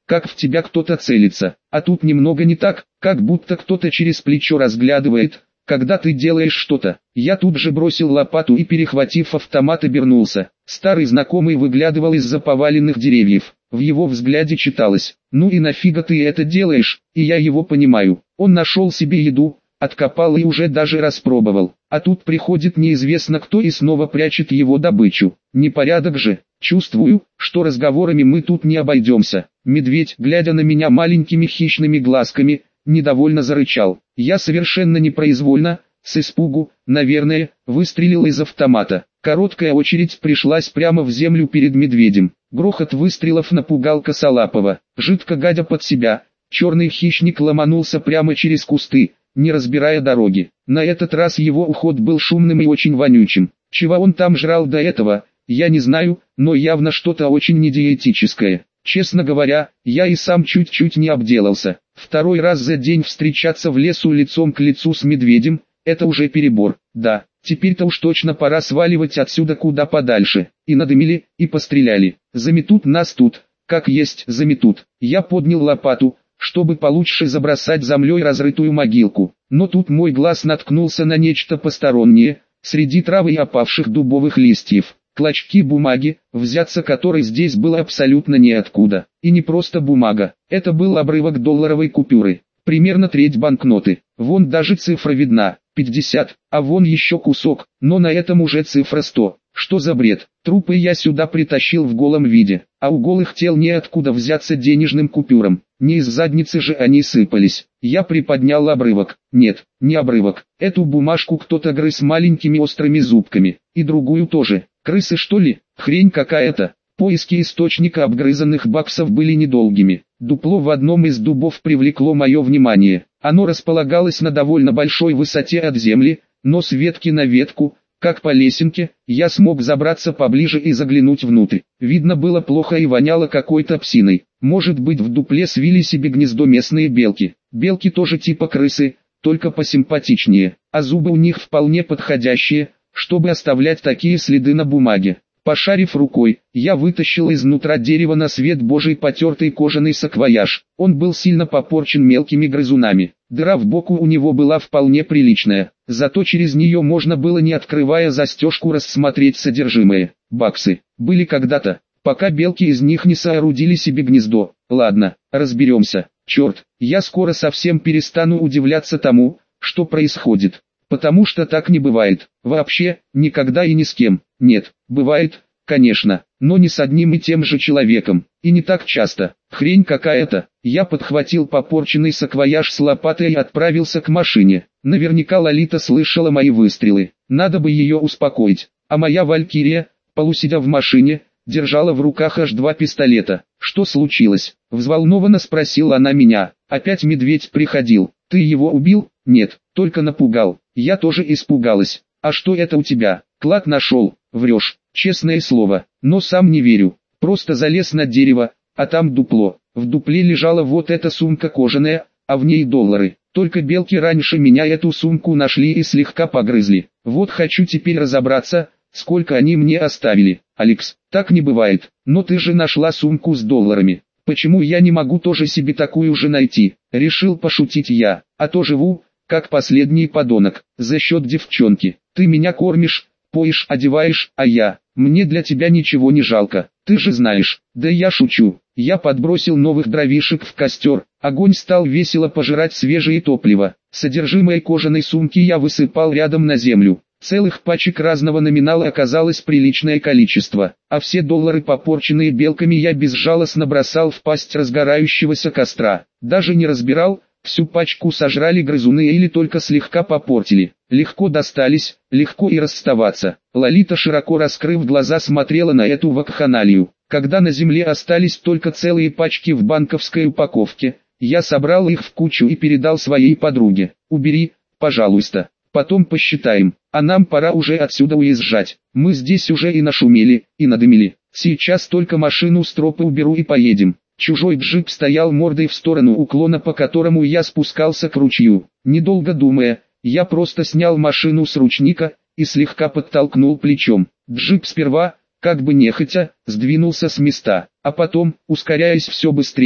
Speaker 1: как в тебя кто-то целится. А тут немного не так, как будто кто-то через плечо разглядывает, когда ты делаешь что-то. Я тут же бросил лопату и, перехватив автомат, обернулся. Старый знакомый выглядывал из-за поваленных деревьев. В его взгляде читалось: «Ну и нафига ты это делаешь?» И я его понимаю. Он нашел себе еду, откопал и уже даже распробовал. А тут приходит неизвестно кто и снова прячет его добычу. Непорядок же. Чувствую, что разговорами мы тут не обойдемся. Медведь, глядя на меня маленькими хищными глазками, недовольно зарычал. Я совершенно непроизвольно, с испугу, наверное, выстрелил из автомата. Короткая очередь пришлась прямо в землю перед медведем. Грохот выстрелов напугал Косолапова. Жидко гадя под себя, черный хищник ломанулся прямо через кусты, не разбирая дороги. На этот раз его уход был шумным и очень вонючим. Чего он там жрал до этого, я не знаю, но явно что-то очень недиетическое. Честно говоря, я и сам чуть-чуть не обделался. Второй раз за день встречаться в лесу лицом к лицу с медведем – это уже перебор. Да, теперь-то уж точно пора сваливать отсюда куда подальше. И надымили, и постреляли. Заметут нас тут, как есть заметут. Я поднял лопату, чтобы получше забросать землей разрытую могилку. Но тут мой глаз наткнулся на нечто постороннее, среди травы и опавших дубовых листьев. Клочки бумаги, взяться которой здесь было абсолютно неоткуда. И не просто бумага, это был обрывок долларовой купюры. Примерно треть банкноты. Вон даже цифра видна, пятьдесят, а вон еще кусок, но на этом уже цифра сто. Что за бред? Трупы я сюда притащил в голом виде, а у голых тел неоткуда взяться денежным купюрам. Не из задницы же они сыпались. Я приподнял обрывок. Нет, не обрывок. Эту бумажку кто-то грыз маленькими острыми зубками. И другую тоже. Крысы что ли? Хрень какая-то. Поиски источника обгрызанных баксов были недолгими. Дупло в одном из дубов привлекло мое внимание. Оно располагалось на довольно большой высоте от земли, но с ветки на ветку, как по лесенке, я смог забраться поближе и заглянуть внутрь. Видно было плохо и воняло какой-то псиной. Может быть, в дупле свили себе гнездо местные белки. Белки тоже типа крысы, только посимпатичнее, а зубы у них вполне подходящие, чтобы оставлять такие следы на бумаге. Пошарив рукой, я вытащил изнутра дерева на свет божий потертый кожаный саквояж. Он был сильно попорчен мелкими грызунами. Дыра в боку у него была вполне приличная, зато через нее можно было, не открывая застежку, рассмотреть содержимое. Баксы были когда-то, пока белки из них не соорудили себе гнездо. Ладно, разберемся. Черт, я скоро совсем перестану удивляться тому, что происходит. Потому что так не бывает. Вообще, никогда и ни с кем. Нет, бывает, конечно, но не с одним и тем же человеком. И не так часто. Хрень какая-то. Я подхватил попорченный саквояж с лопатой и отправился к машине. Наверняка Лолита слышала мои выстрелы. Надо бы ее успокоить. А моя Валькирия, полусидя в машине, держала в руках аж два пистолета. Что случилось? Взволнованно спросила она меня. Опять медведь приходил. Ты его убил? Нет, только напугал. Я тоже испугалась. А что это у тебя? Клад нашел? Врешь, честное слово, но сам не верю. Просто залез на дерево, а там дупло. В дупле лежала вот эта сумка кожаная, а в ней доллары. Только белки раньше меня эту сумку нашли и слегка погрызли. Вот хочу теперь разобраться, сколько они мне оставили. Алекс, так не бывает. Но ты же нашла сумку с долларами. Почему я не могу тоже себе такую же найти? Решил пошутить я. А то живу, как последний подонок, за счет девчонки. Ты меня кормишь, поишь, одеваешь, а я, мне для тебя ничего не жалко, ты же знаешь. Да я шучу. Я подбросил новых дровишек в костер, огонь стал весело пожирать свежее топливо. Содержимое кожаной сумки я высыпал рядом на землю. Целых пачек разного номинала оказалось приличное количество, а все доллары, попорченные белками, я безжалостно бросал в пасть разгорающегося костра. Даже не разбирал, всю пачку сожрали грызуны или только слегка попортили. Легко достались, легко и расставаться. Лолита, широко раскрыв глаза, смотрела на эту вакханалию. Когда на земле остались только целые пачки в банковской упаковке, я собрал их в кучу и передал своей подруге. «Убери, пожалуйста, потом посчитаем, а нам пора уже отсюда уезжать. Мы здесь уже и нашумели, и надымили. Сейчас только машину с тропы уберу и поедем». Чужой джип стоял мордой в сторону уклона, по которому я спускался к ручью. Недолго думая, я просто снял машину с ручника и слегка подтолкнул плечом. Джип сперва, как бы нехотя, сдвинулся с места, а потом, ускоряясь все быстрее,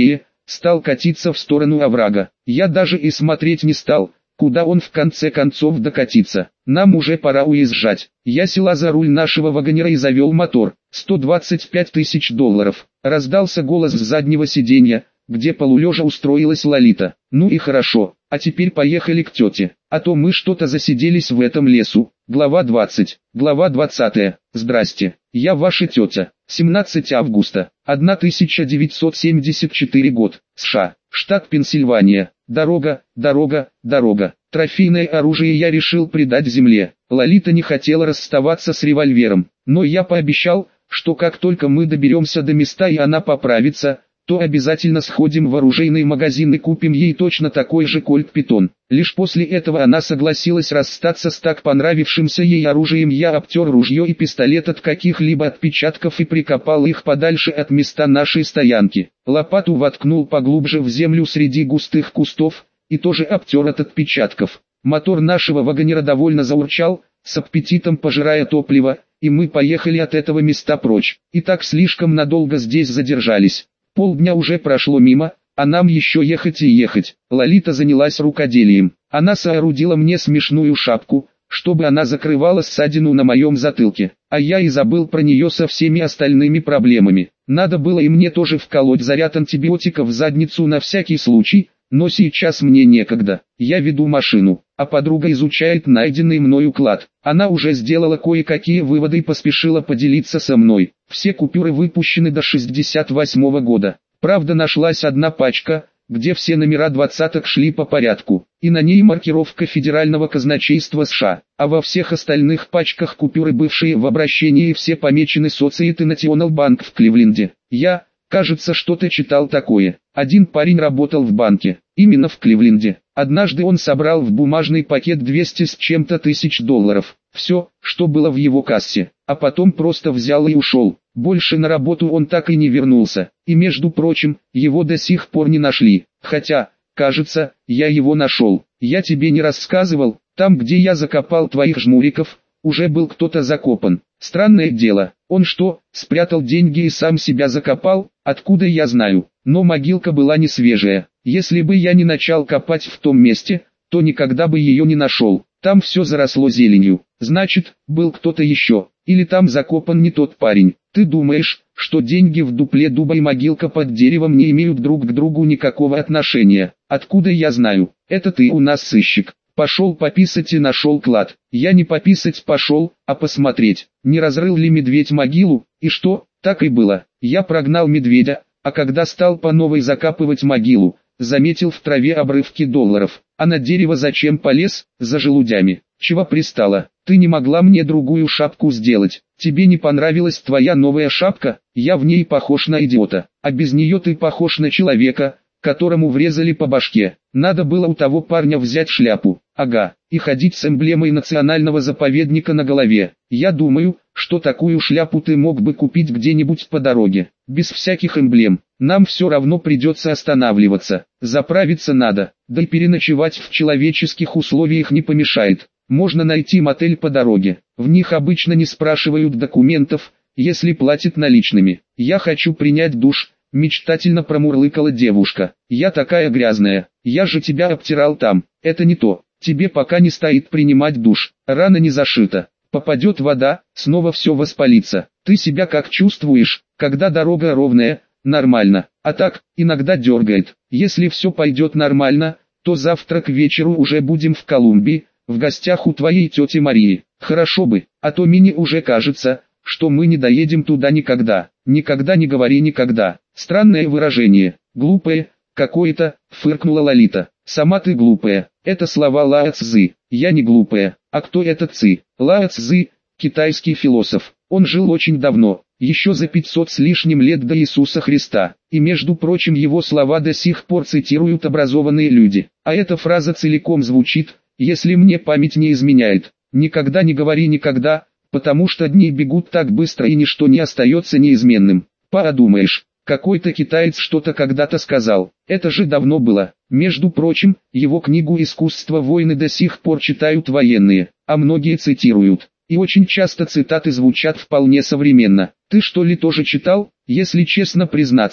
Speaker 1: стал катиться в сторону оврага. Я даже и смотреть не стал, куда он в конце концов докатится. Нам уже пора уезжать. Я села за руль нашего вагонера и завел мотор. сто двадцать пять тысяч долларов. Раздался голос с заднего сиденья, где полулежа устроилась Лолита. Ну и хорошо, а теперь поехали к тете, а то мы что-то засиделись в этом лесу. Глава двадцать. Глава двадцатая. Здрасте, я ваша тетя. семнадцатое августа, тысяча девятьсот семьдесят четвёртый год, США, штат Пенсильвания. Дорога, дорога, дорога. Трофейное оружие я решил придать земле. Лолита не хотела расставаться с револьвером, но я пообещал, что как только мы доберемся до места и она поправится, то обязательно сходим в оружейный магазин и купим ей точно такой же кольт-питон. Лишь после этого она согласилась расстаться с так понравившимся ей оружием. Я обтер ружье и пистолет от каких-либо отпечатков и прикопал их подальше от места нашей стоянки. Лопату воткнул поглубже в землю среди густых кустов, и тоже обтер от отпечатков. Мотор нашего вагонера довольно заурчал, с аппетитом пожирая топливо, и мы поехали от этого места прочь. И так слишком надолго здесь задержались. Полдня уже прошло мимо, а нам еще ехать и ехать. Лолита занялась рукоделием. Она соорудила мне смешную шапку, чтобы она закрывала ссадину на моем затылке. А я и забыл про нее со всеми остальными проблемами. Надо было и мне тоже вколоть заряд антибиотиков в задницу на всякий случай, но сейчас мне некогда. Я веду машину, а подруга изучает найденный мною клад. Она уже сделала кое-какие выводы и поспешила поделиться со мной. Все купюры выпущены до шестьдесят восьмого года. Правда, нашлась одна пачка, где все номера двадцаток шли по порядку, и на ней маркировка Федерального казначейства США, а во всех остальных пачках купюры, бывшие в обращении, все помечены Society National Bank в Кливленде. Я, кажется, что-то читал такое. Один парень работал в банке, именно в Кливленде. Однажды он собрал в бумажный пакет двести с чем-то тысяч долларов. Все, что было в его кассе, а потом просто взял и ушел. Больше на работу он так и не вернулся. И между прочим, его до сих пор не нашли. Хотя, кажется, я его нашел. Я тебе не рассказывал, там, где я закопал твоих жмуриков, уже был кто-то закопан. Странное дело, он что, спрятал деньги и сам себя закопал? Откуда я знаю? Но могилка была не свежая. Если бы я не начал копать в том месте, то никогда бы ее не нашел. Там все заросло зеленью. Значит, был кто-то еще. Или там закопан не тот парень. Ты думаешь, что деньги в дупле дуба и могилка под деревом не имеют друг к другу никакого отношения? Откуда я знаю? Это ты у нас сыщик. Пошел пописать и нашел клад. Я не пописать пошел, а посмотреть, не разрыл ли медведь могилу, и что, так и было. Я прогнал медведя, а когда стал по новой закапывать могилу, заметил в траве обрывки долларов. А на дерево зачем полез? За желудями. Чего пристала? Ты не могла мне другую шапку сделать? Тебе не понравилась твоя новая шапка? Я в ней похож на идиота, а без нее ты похож на человека, которому врезали по башке. Надо было у того парня взять шляпу, ага, и ходить с эмблемой национального заповедника на голове. Я думаю, что такую шляпу ты мог бы купить где-нибудь по дороге, без всяких эмблем. Нам все равно придется останавливаться, заправиться надо, да и переночевать в человеческих условиях не помешает. Можно найти мотель по дороге, в них обычно не спрашивают документов, если платят наличными. Я хочу принять душ. Мечтательно промурлыкала девушка. Я такая грязная, я же тебя обтирал там. Это не то, тебе пока не стоит принимать душ, рана не зашита. Попадет вода, снова все воспалится. Ты себя как чувствуешь, когда дорога ровная? Нормально, а так, иногда дергает. Если все пойдет нормально, то завтра к вечеру уже будем в Колумбии, в гостях у твоей тети Марии. Хорошо бы, а то мне уже кажется, что мы не доедем туда никогда. Никогда не говори никогда. Странное выражение. Глупое, какое-то, фыркнула Лолита. Сама ты глупая. Это слова Лао Цзы. Я не глупая. А кто этот Ци? Лао Цзы, китайский философ. Он жил очень давно, еще за пятьсот с лишним лет до Иисуса Христа. И между прочим его слова до сих пор цитируют образованные люди. А эта фраза целиком звучит, если мне память не изменяет. Никогда не говори никогда, потому что дни бегут так быстро и ничто не остается неизменным. Подумаешь, какой-то китаец что-то когда-то сказал. Это же давно было. Между прочим, его книгу «Искусство войны» до сих пор читают военные, а многие цитируют. И очень часто цитаты звучат вполне современно. Ты что ли тоже читал? Если честно признаться,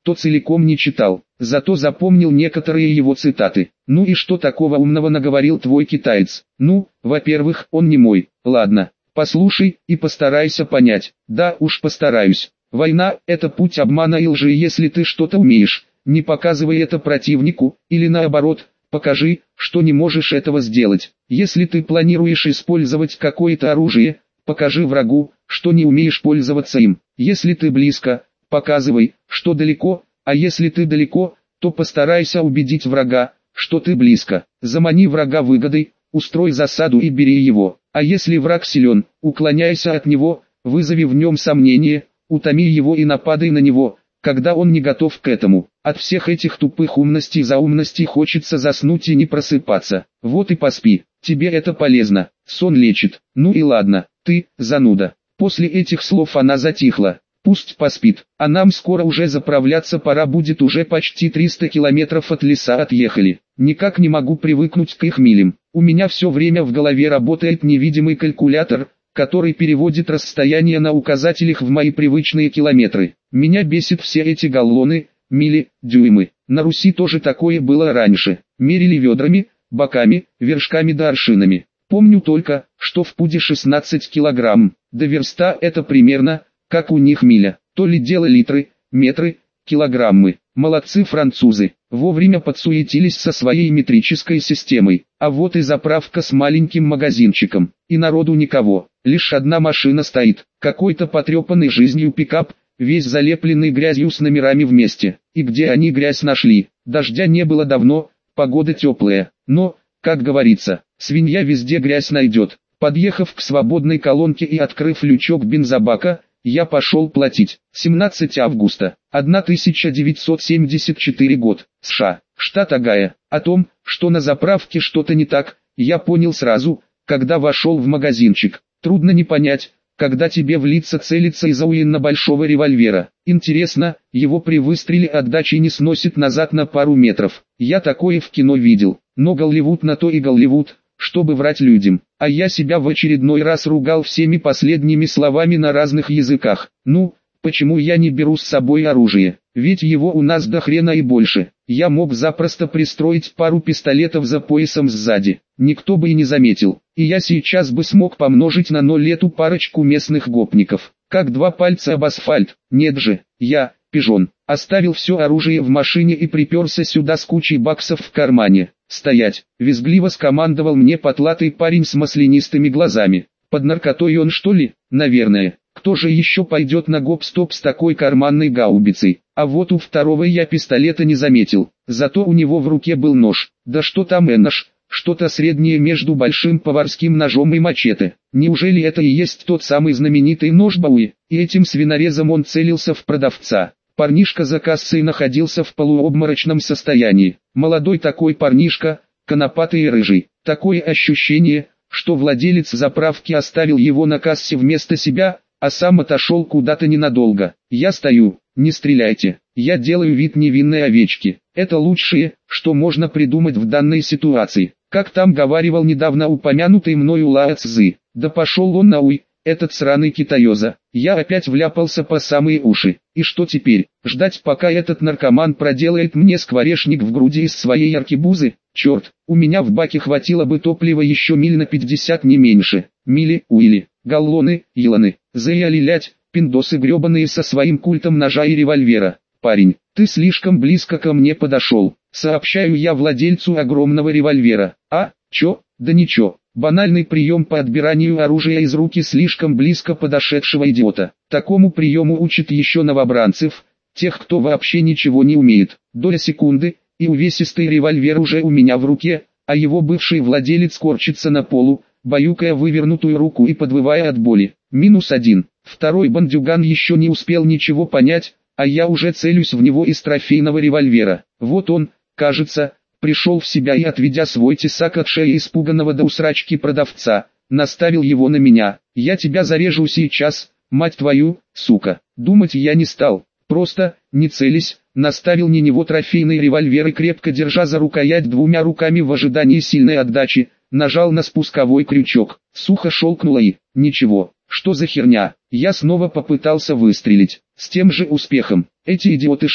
Speaker 1: то целиком не читал, зато запомнил некоторые его цитаты. Ну и что такого умного наговорил твой китаец? Ну, во-первых, он не мой. Ладно, послушай и постарайся понять. Да уж постараюсь. Война – это путь обмана и лжи. Если ты что-то умеешь, не показывай это противнику, или наоборот, покажи, что не можешь этого сделать. Если ты планируешь использовать какое-то оружие, покажи врагу, что не умеешь пользоваться им. Если ты близко, показывай, что далеко, а если ты далеко, то постарайся убедить врага, что ты близко. Замани врага выгодой, устрой засаду и бери его. А если враг силен, уклоняйся от него, вызови в нем сомнение, утоми его и нападай на него, когда он не готов к этому. От всех этих тупых умностей и заумностей хочется заснуть и не просыпаться. Вот и поспи, тебе это полезно, сон лечит. Ну и ладно, ты, зануда. После этих слов она затихла. Пусть поспит, а нам скоро уже заправляться пора будет, уже почти триста километров от леса отъехали. Никак не могу привыкнуть к их милям. У меня все время в голове работает невидимый калькулятор, который переводит расстояние на указателях в мои привычные километры. Меня бесит все эти галлоны, мили, дюймы. На Руси тоже такое было раньше. Мерили ведрами, боками, вершками да аршинами. Помню только, что в пуде шестнадцать килограмм. До верста это примерно, как у них миля. То ли дело литры, метры, килограммы. Молодцы французы, вовремя подсуетились со своей метрической системой. А вот и заправка с маленьким магазинчиком. И народу никого, лишь одна машина стоит. Какой-то потрепанный жизнью пикап, весь залепленный грязью с номерами вместе. И где они грязь нашли? Дождя не было давно, погода теплая. Но, как говорится, свинья везде грязь найдет. Подъехав к свободной колонке и открыв лючок бензобака, я пошел платить. семнадцатого августа тысяча девятьсот семьдесят четвёртый год, США, штат Огайо. О том, что на заправке что-то не так, я понял сразу, когда вошел в магазинчик. Трудно не понять, когда тебе в лицо целится из охуенно большого револьвера. Интересно, его при выстреле отдачи не сносит назад на пару метров. Я такое в кино видел, но Голливуд на то и Голливуд, чтобы врать людям. А я себя в очередной раз ругал всеми последними словами на разных языках. Ну, почему я не беру с собой оружие? Ведь его у нас до хрена и больше. Я мог запросто пристроить пару пистолетов за поясом сзади. Никто бы и не заметил. И я сейчас бы смог помножить на ноль эту парочку местных гопников. Как два пальца об асфальт. Нет же, я, пижон, оставил все оружие в машине и приперся сюда с кучей баксов в кармане. «Стоять!» — визгливо скомандовал мне потлатый парень с маслянистыми глазами. «Под наркотой он что ли?» «Наверное. Кто же еще пойдет на гоп-стоп с такой карманной гаубицей?» А вот у второго я пистолета не заметил. Зато у него в руке был нож. Да что там нож? Что-то среднее между большим поварским ножом и мачете. Неужели это и есть тот самый знаменитый нож Бауи? И этим свинорезом он целился в продавца. Парнишка за кассой находился в полуобморочном состоянии. Молодой такой парнишка, конопатый и рыжий. Такое ощущение, что владелец заправки оставил его на кассе вместо себя, а сам отошел куда-то ненадолго. Я стою, не стреляйте, я делаю вид невинной овечки. Это лучшее, что можно придумать в данной ситуации. Как там говаривал недавно упомянутый мною Лао Цзы. Да пошел он нахуй. Этот сраный китаёза. Я опять вляпался по самые уши. И что теперь? Ждать, пока этот наркоман проделает мне скворечник в груди из своей аркебузы? Черт, у меня в баке хватило бы топлива еще миль на пятьдесят не меньше. Мили, уили, галлоны, еланы, заялилять, пиндосы гребаные со своим культом ножа и револьвера. Парень, ты слишком близко ко мне подошел. Сообщаю я владельцу огромного револьвера. А, чё? Да ничего. Банальный прием по отбиранию оружия из руки слишком близко подошедшего идиота. Такому приему учат еще новобранцев, тех, кто вообще ничего не умеет. Доля секунды, и увесистый револьвер уже у меня в руке, а его бывший владелец корчится на полу, баюкая вывернутую руку и подвывая от боли. Минус один. Второй бандюган еще не успел ничего понять, а я уже целюсь в него из трофейного револьвера. Вот он, кажется, пришел в себя и, отведя свой тесак от шеи испуганного до усрачки продавца, наставил его на меня. «Я тебя зарежу сейчас, мать твою, сука!» Думать я не стал, просто, не целясь, наставил на него трофейный револьвер и, крепко держа за рукоять двумя руками в ожидании сильной отдачи, нажал на спусковой крючок. Сухо щелкнуло и... ничего, что за херня? Я снова попытался выстрелить, с тем же успехом. Эти идиоты что,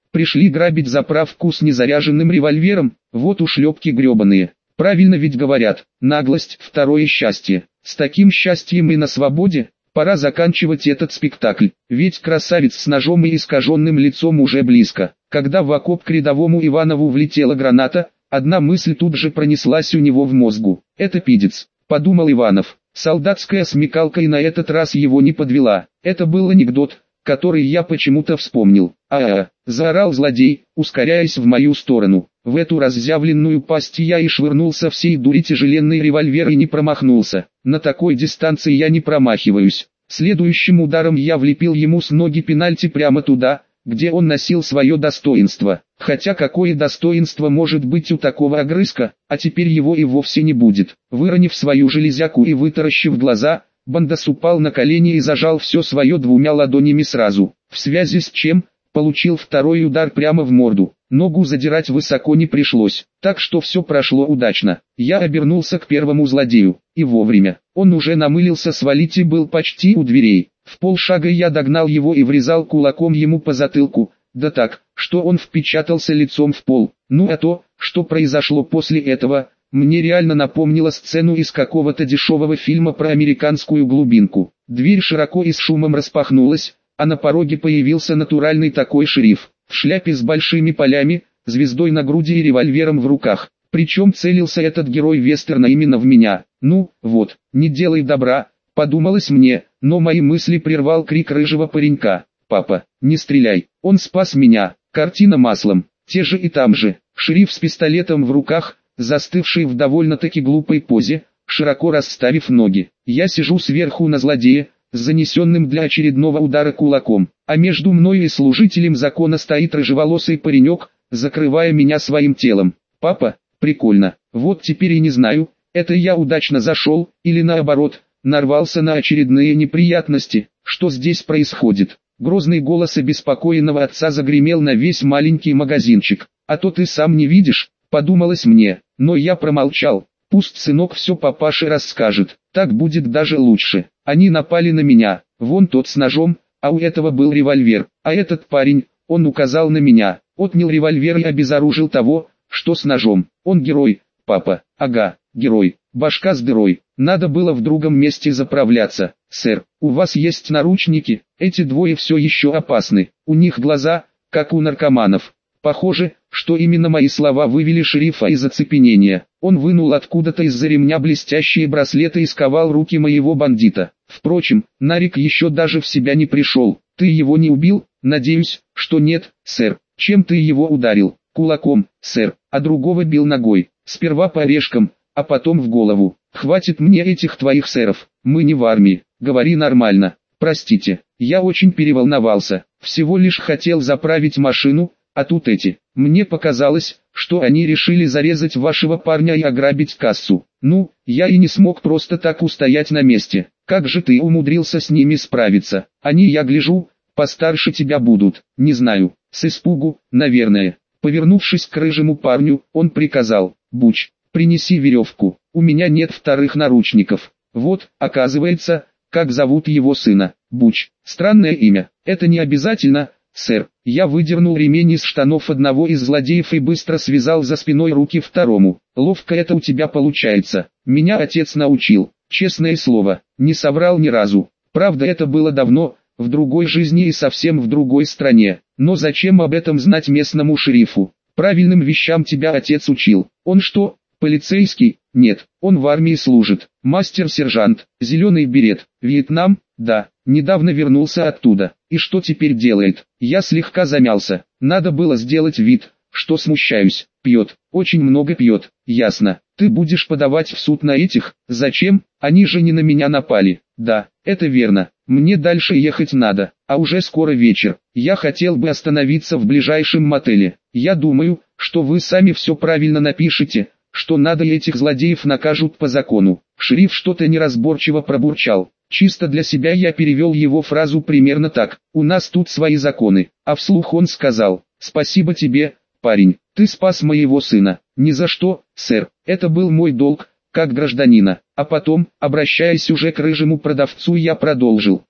Speaker 1: Пришли грабить заправку с незаряженным револьвером, вот ушлепки гребаные. Правильно ведь говорят, наглость – второе счастье. С таким счастьем и на свободе, пора заканчивать этот спектакль, ведь красавец с ножом и искаженным лицом уже близко. Когда в окоп к рядовому Иванову влетела граната, одна мысль тут же пронеслась у него в мозгу. «Это пидец», – подумал Иванов. Солдатская смекалка и на этот раз его не подвела. Это был анекдот, который я почему-то вспомнил. «А-а-а!» – заорал злодей, ускоряясь в мою сторону. В эту разъявленную пасть я и швырнул со всей дури тяжеленный револьвер и не промахнулся. На такой дистанции я не промахиваюсь. Следующим ударом я влепил ему с ноги пенальти прямо туда, где он носил свое достоинство. Хотя какое достоинство может быть у такого огрызка, а теперь его и вовсе не будет. Выронив свою железяку и вытаращив глаза, Бандос упал на колени и зажал все свое двумя ладонями сразу. В связи с чем, получил второй удар прямо в морду. Ногу задирать высоко не пришлось, так что все прошло удачно. Я обернулся к первому злодею, и вовремя. Он уже намылился свалить и был почти у дверей. В полшага я догнал его и врезал кулаком ему по затылку, да так, что он впечатался лицом в пол. Ну а то, что произошло после этого, мне реально напомнило сцену из какого-то дешевого фильма про американскую глубинку. Дверь широко и с шумом распахнулась, а на пороге появился натуральный такой шериф, в шляпе с большими полями, звездой на груди и револьвером в руках. Причем целился этот герой вестерна именно в меня. Ну, вот, не делай добра, подумалось мне, но мои мысли прервал крик рыжего паренька. «Папа, не стреляй, он спас меня». Картина маслом, те же и там же. Шериф с пистолетом в руках, застывший в довольно-таки глупой позе, широко расставив ноги. Я сижу сверху на злодея, с занесенным для очередного удара кулаком, а между мной и служителем закона стоит рыжеволосый паренек, закрывая меня своим телом. «Папа, прикольно, вот теперь и не знаю, это я удачно зашел, или наоборот, нарвался на очередные неприятности, что здесь происходит». Грозный голос обеспокоенного отца загремел на весь маленький магазинчик. «А то ты сам не видишь», подумалось мне, но я промолчал. Пусть сынок все папаше расскажет, так будет даже лучше. Они напали на меня, вон тот с ножом, а у этого был револьвер, а этот парень, он указал на меня, отнял револьвер и обезоружил того, что с ножом. Он герой, папа, ага, герой, башка с дырой. Надо было в другом месте заправляться. Сэр, у вас есть наручники? Эти двое все еще опасны, у них глаза, как у наркоманов. Похоже, что именно мои слова вывели шерифа из оцепенения. Он вынул откуда-то из-за ремня блестящие браслеты и сковал руки моего бандита. Впрочем, Нарик еще даже в себя не пришел. «Ты его не убил?» «Надеюсь, что нет, сэр». «Чем ты его ударил?» «Кулаком, сэр, а другого бил ногой. Сперва по орешкам, а потом в голову». «Хватит мне этих твоих сэров, мы не в армии, говори нормально». «Простите, я очень переволновался, всего лишь хотел заправить машину, а тут эти». «Мне показалось, что они решили зарезать вашего парня и ограбить кассу. Ну, я и не смог просто так устоять на месте. Как же ты умудрился с ними справиться? Они, я гляжу, постарше тебя будут, не знаю, с испугу, наверное». Повернувшись к рыжему парню, он приказал: «Буч, принеси веревку, у меня нет вторых наручников». Вот, оказывается, как зовут его сына. Буч. Странное имя. Это не обязательно, сэр. Я выдернул ремень из штанов одного из злодеев и быстро связал за спиной руки второму. Ловко это у тебя получается. Меня отец научил. Честное слово, не соврал ни разу. Правда, это было давно, в другой жизни и совсем в другой стране. Но зачем об этом знать местному шерифу? Правильным вещам тебя отец учил. Он что, полицейский? Нет, он в армии служит. Мастер-сержант, зеленый берет. Вьетнам? Да, недавно вернулся оттуда. И что теперь делает? Я слегка замялся. Надо было сделать вид, что смущаюсь. Пьет, очень много пьет. Ясно. Ты будешь подавать в суд на этих? Зачем? Они же не на меня напали. Да, это верно. Мне дальше ехать надо, а уже скоро вечер. Я хотел бы остановиться в ближайшем мотеле. Я думаю, что вы сами все правильно напишете, что надо и этих злодеев накажут по закону». Шериф что-то неразборчиво пробурчал. Чисто для себя я перевел его фразу примерно так: «У нас тут свои законы». А вслух он сказал: «Спасибо тебе, парень, ты спас моего сына». «Ни за что, сэр, это был мой долг, как гражданина». А потом, обращаясь уже к рыжему продавцу, я продолжил: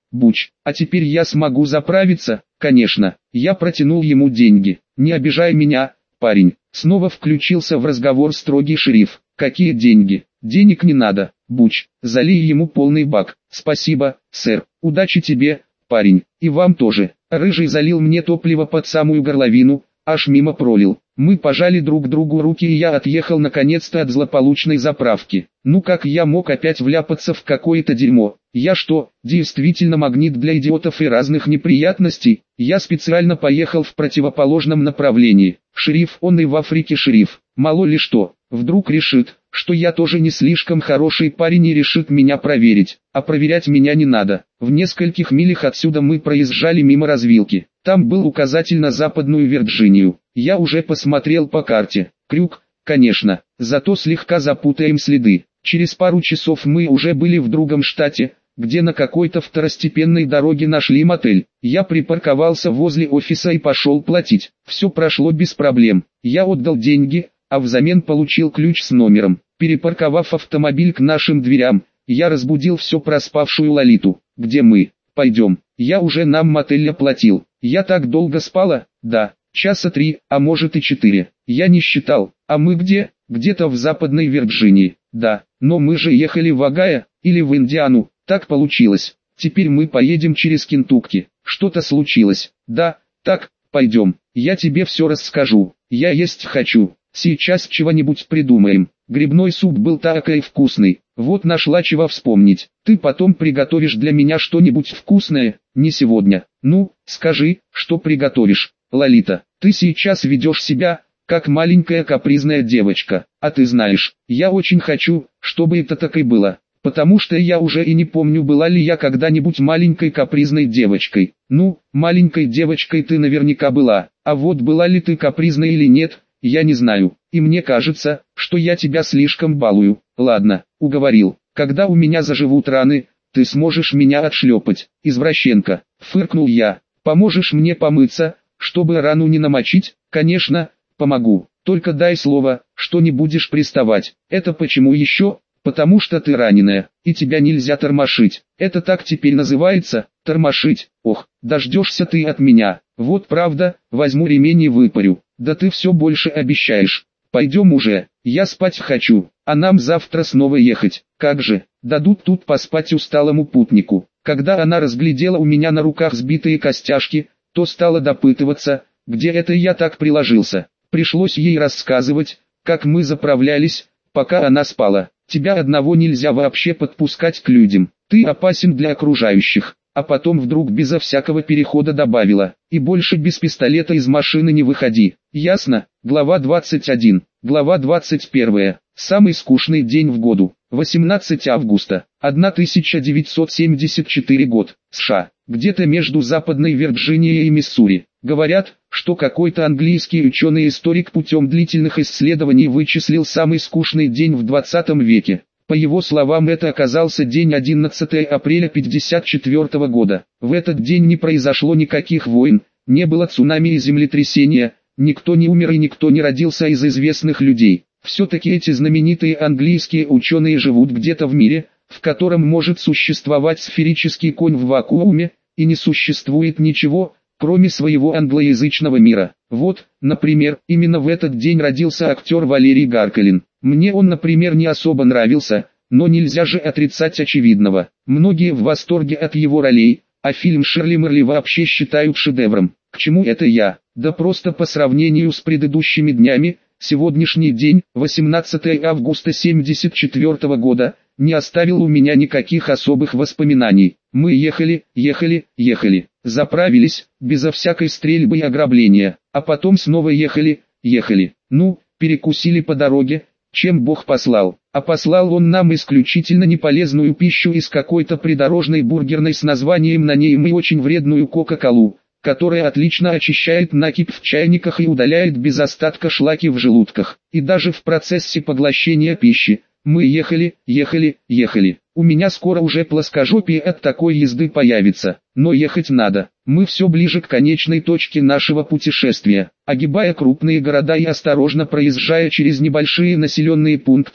Speaker 1: Буч, а теперь я смогу заправиться? Конечно. Я протянул ему деньги. Не обижай меня, парень. Снова включился в разговор строгий шериф. Какие деньги? Денег не надо, Буч. Залей ему полный бак. Спасибо, сэр. Удачи тебе, парень. И вам тоже. Рыжий залил мне топливо под самую горловину, аж мимо пролил. Мы пожали друг другу руки, и я отъехал наконец-то от злополучной заправки. Ну как я мог опять вляпаться в какое-то дерьмо? Я что, действительно магнит для идиотов и разных неприятностей? Я специально поехал в противоположном направлении. Шериф, он и в Африке шериф. Мало ли что, вдруг решит, что я тоже не слишком хороший парень и решит меня проверить. А проверять меня не надо. В нескольких милях отсюда мы проезжали мимо развилки. Там был указатель на Западную Вирджинию. Я уже посмотрел по карте. Крюк, конечно, зато слегка запутаем следы. Через пару часов мы уже были в другом штате, где на какой-то второстепенной дороге нашли мотель. Я припарковался возле офиса и пошел платить. Все прошло без проблем. Я отдал деньги, а взамен получил ключ с номером. Перепарковав автомобиль к нашим дверям, я разбудил все проспавшую Лолиту. «Где мы? Пойдем. Я уже нам мотель оплатил. Я так долго спала? Да, часа три, а может и четыре. Я не считал. А мы где? Где-то в Западной Вирджинии. Да, но мы же ехали в Огайо, или в Индиану. Так получилось. Теперь мы поедем через Кентукки. Что-то случилось. Да, так, пойдем. Я тебе все расскажу. Я есть хочу. Сейчас чего-нибудь придумаем. Грибной суп был такой вкусный. Вот нашла чего вспомнить. Ты потом приготовишь для меня что-нибудь вкусное, не сегодня. Ну, скажи, что приготовишь. Лолита, ты сейчас ведешь себя, как маленькая капризная девочка. А ты знаешь, я очень хочу, чтобы это так и было. Потому что я уже и не помню, была ли я когда-нибудь маленькой капризной девочкой. Ну, маленькой девочкой ты наверняка была. А вот была ли ты капризной или нет, я не знаю. И мне кажется, что я тебя слишком балую. Ладно, уговорил. Когда у меня заживут раны, ты сможешь меня отшлепать. Извращенка, фыркнул я. Поможешь мне помыться, чтобы рану не намочить? Конечно, помогу. Только дай слово, что не будешь приставать. Это почему еще? Потому что ты раненая, и тебя нельзя тормошить. Это так теперь называется, тормошить. Ох, дождешься ты от меня. Вот правда, возьму ремень и выпарю. Да ты все больше обещаешь. Пойдем уже, я спать хочу, а нам завтра снова ехать. Как же, дадут тут поспать усталому путнику. Когда она разглядела у меня на руках сбитые костяшки, то стала допытываться, где это я так приложился. Пришлось ей рассказывать, как мы заправлялись, пока она спала. Тебя одного нельзя вообще подпускать к людям. Ты опасен для окружающих. А потом вдруг безо всякого перехода добавила: и больше без пистолета из машины не выходи. Ясно? Глава двадцать один. Глава двадцать один. Самый скучный день в году. восемнадцатое августа. тысяча девятьсот семьдесят четвёртый год. США. Где-то между Западной Вирджинией и Миссури. Говорят, что какой-то английский ученый-историк путем длительных исследований вычислил самый скучный день в двадцатом веке. По его словам, это оказался день одиннадцатое апреля пятьдесят четвёртого года. В этот день не произошло никаких войн, не было цунами и землетрясения, никто не умер и никто не родился из известных людей. Все-таки эти знаменитые английские ученые живут где-то в мире, в котором может существовать сферический конь в вакууме, и не существует ничего, кроме своего англоязычного мира. Вот, например, именно в этот день родился актер Валерий Гаркалин. Мне он, например, не особо нравился, но нельзя же отрицать очевидного. Многие в восторге от его ролей, а фильм «Ширли Мерли» вообще считают шедевром. К чему это я? Да просто по сравнению с предыдущими днями, сегодняшний день, восемнадцатое августа семьдесят четвёртого года, не оставил у меня никаких особых воспоминаний. Мы ехали, ехали, ехали, заправились, безо всякой стрельбы и ограбления, а потом снова ехали, ехали, ну, перекусили по дороге, чем Бог послал. А послал он нам исключительно неполезную пищу из какой-то придорожной бургерной с названием на ней и очень вредную кока-колу, которая отлично очищает накипь в чайниках и удаляет без остатка шлаки в желудках. И даже в процессе поглощения пищи, мы ехали, ехали, ехали. У меня скоро уже плоскожопие от такой езды появится, но ехать надо. Мы все ближе к конечной точке нашего путешествия. Огибая крупные города и осторожно проезжая через небольшие населенные пункты,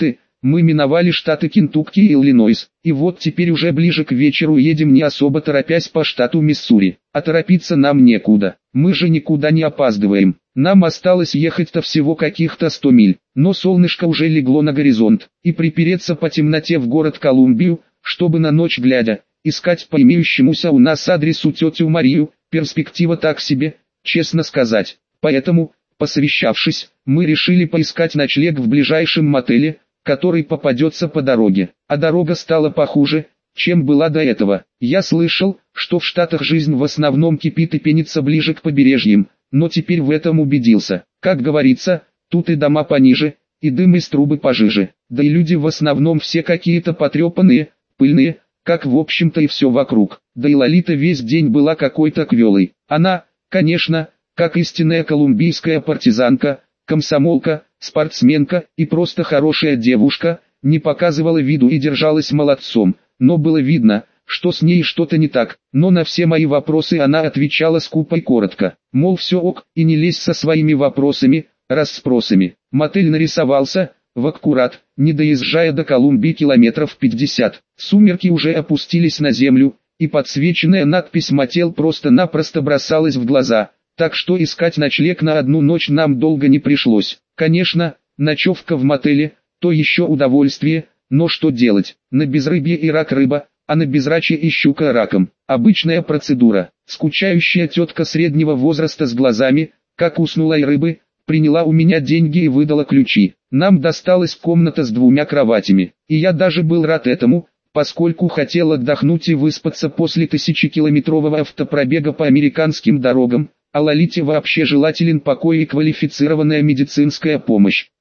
Speaker 1: Мы миновали штаты Кентукки и Иллинойс, и вот теперь уже ближе к вечеру едем не особо торопясь по штату Миссури. А торопиться нам некуда, мы же никуда не опаздываем. Нам осталось ехать-то всего каких-то сто миль, но солнышко уже легло на горизонт, и припереться по темноте в город Колумбию, чтобы на ночь глядя, искать по имеющемуся у нас адресу тетю Марию, перспектива так себе, честно сказать. Поэтому, посовещавшись, мы решили поискать ночлег в ближайшем мотеле, который попадется по дороге. А дорога стала похуже, чем была до этого. Я слышал, что в Штатах жизнь в основном кипит и пенится ближе к побережьям, но теперь в этом убедился. Как говорится, тут и дома пониже, и дым из трубы пожиже. Да и люди в основном все какие-то потрепанные, пыльные, как в общем-то и все вокруг. Да и Лолита весь день была какой-то квелой. Она, конечно, как истинная колумбийская партизанка, комсомолка, спортсменка и просто хорошая девушка, не показывала виду и держалась молодцом, но было видно, что с ней что-то не так, но на все мои вопросы она отвечала скупо и коротко, мол все ок, и не лезь со своими вопросами, расспросами. Мотель нарисовался, в аккурат, не доезжая до Колумбии километров пятьдесят. Сумерки уже опустились на землю, и подсвеченная надпись «Мотел» просто-напросто бросалась в глаза, так что искать ночлег на одну ночь нам долго не пришлось. Конечно, ночевка в мотеле – то еще удовольствие, но что делать, на безрыбье и рак рыба, а на безрачье и щука раком. Обычная процедура. Скучающая тетка среднего возраста с глазами, как уснула и рыбы, приняла у меня деньги и выдала ключи. Нам досталась комната с двумя кроватями, и я даже был рад этому, поскольку хотел отдохнуть и выспаться после тысячекилометрового автопробега по американским дорогам, а Лолите вообще желателен покой и квалифицированная медицинская помощь.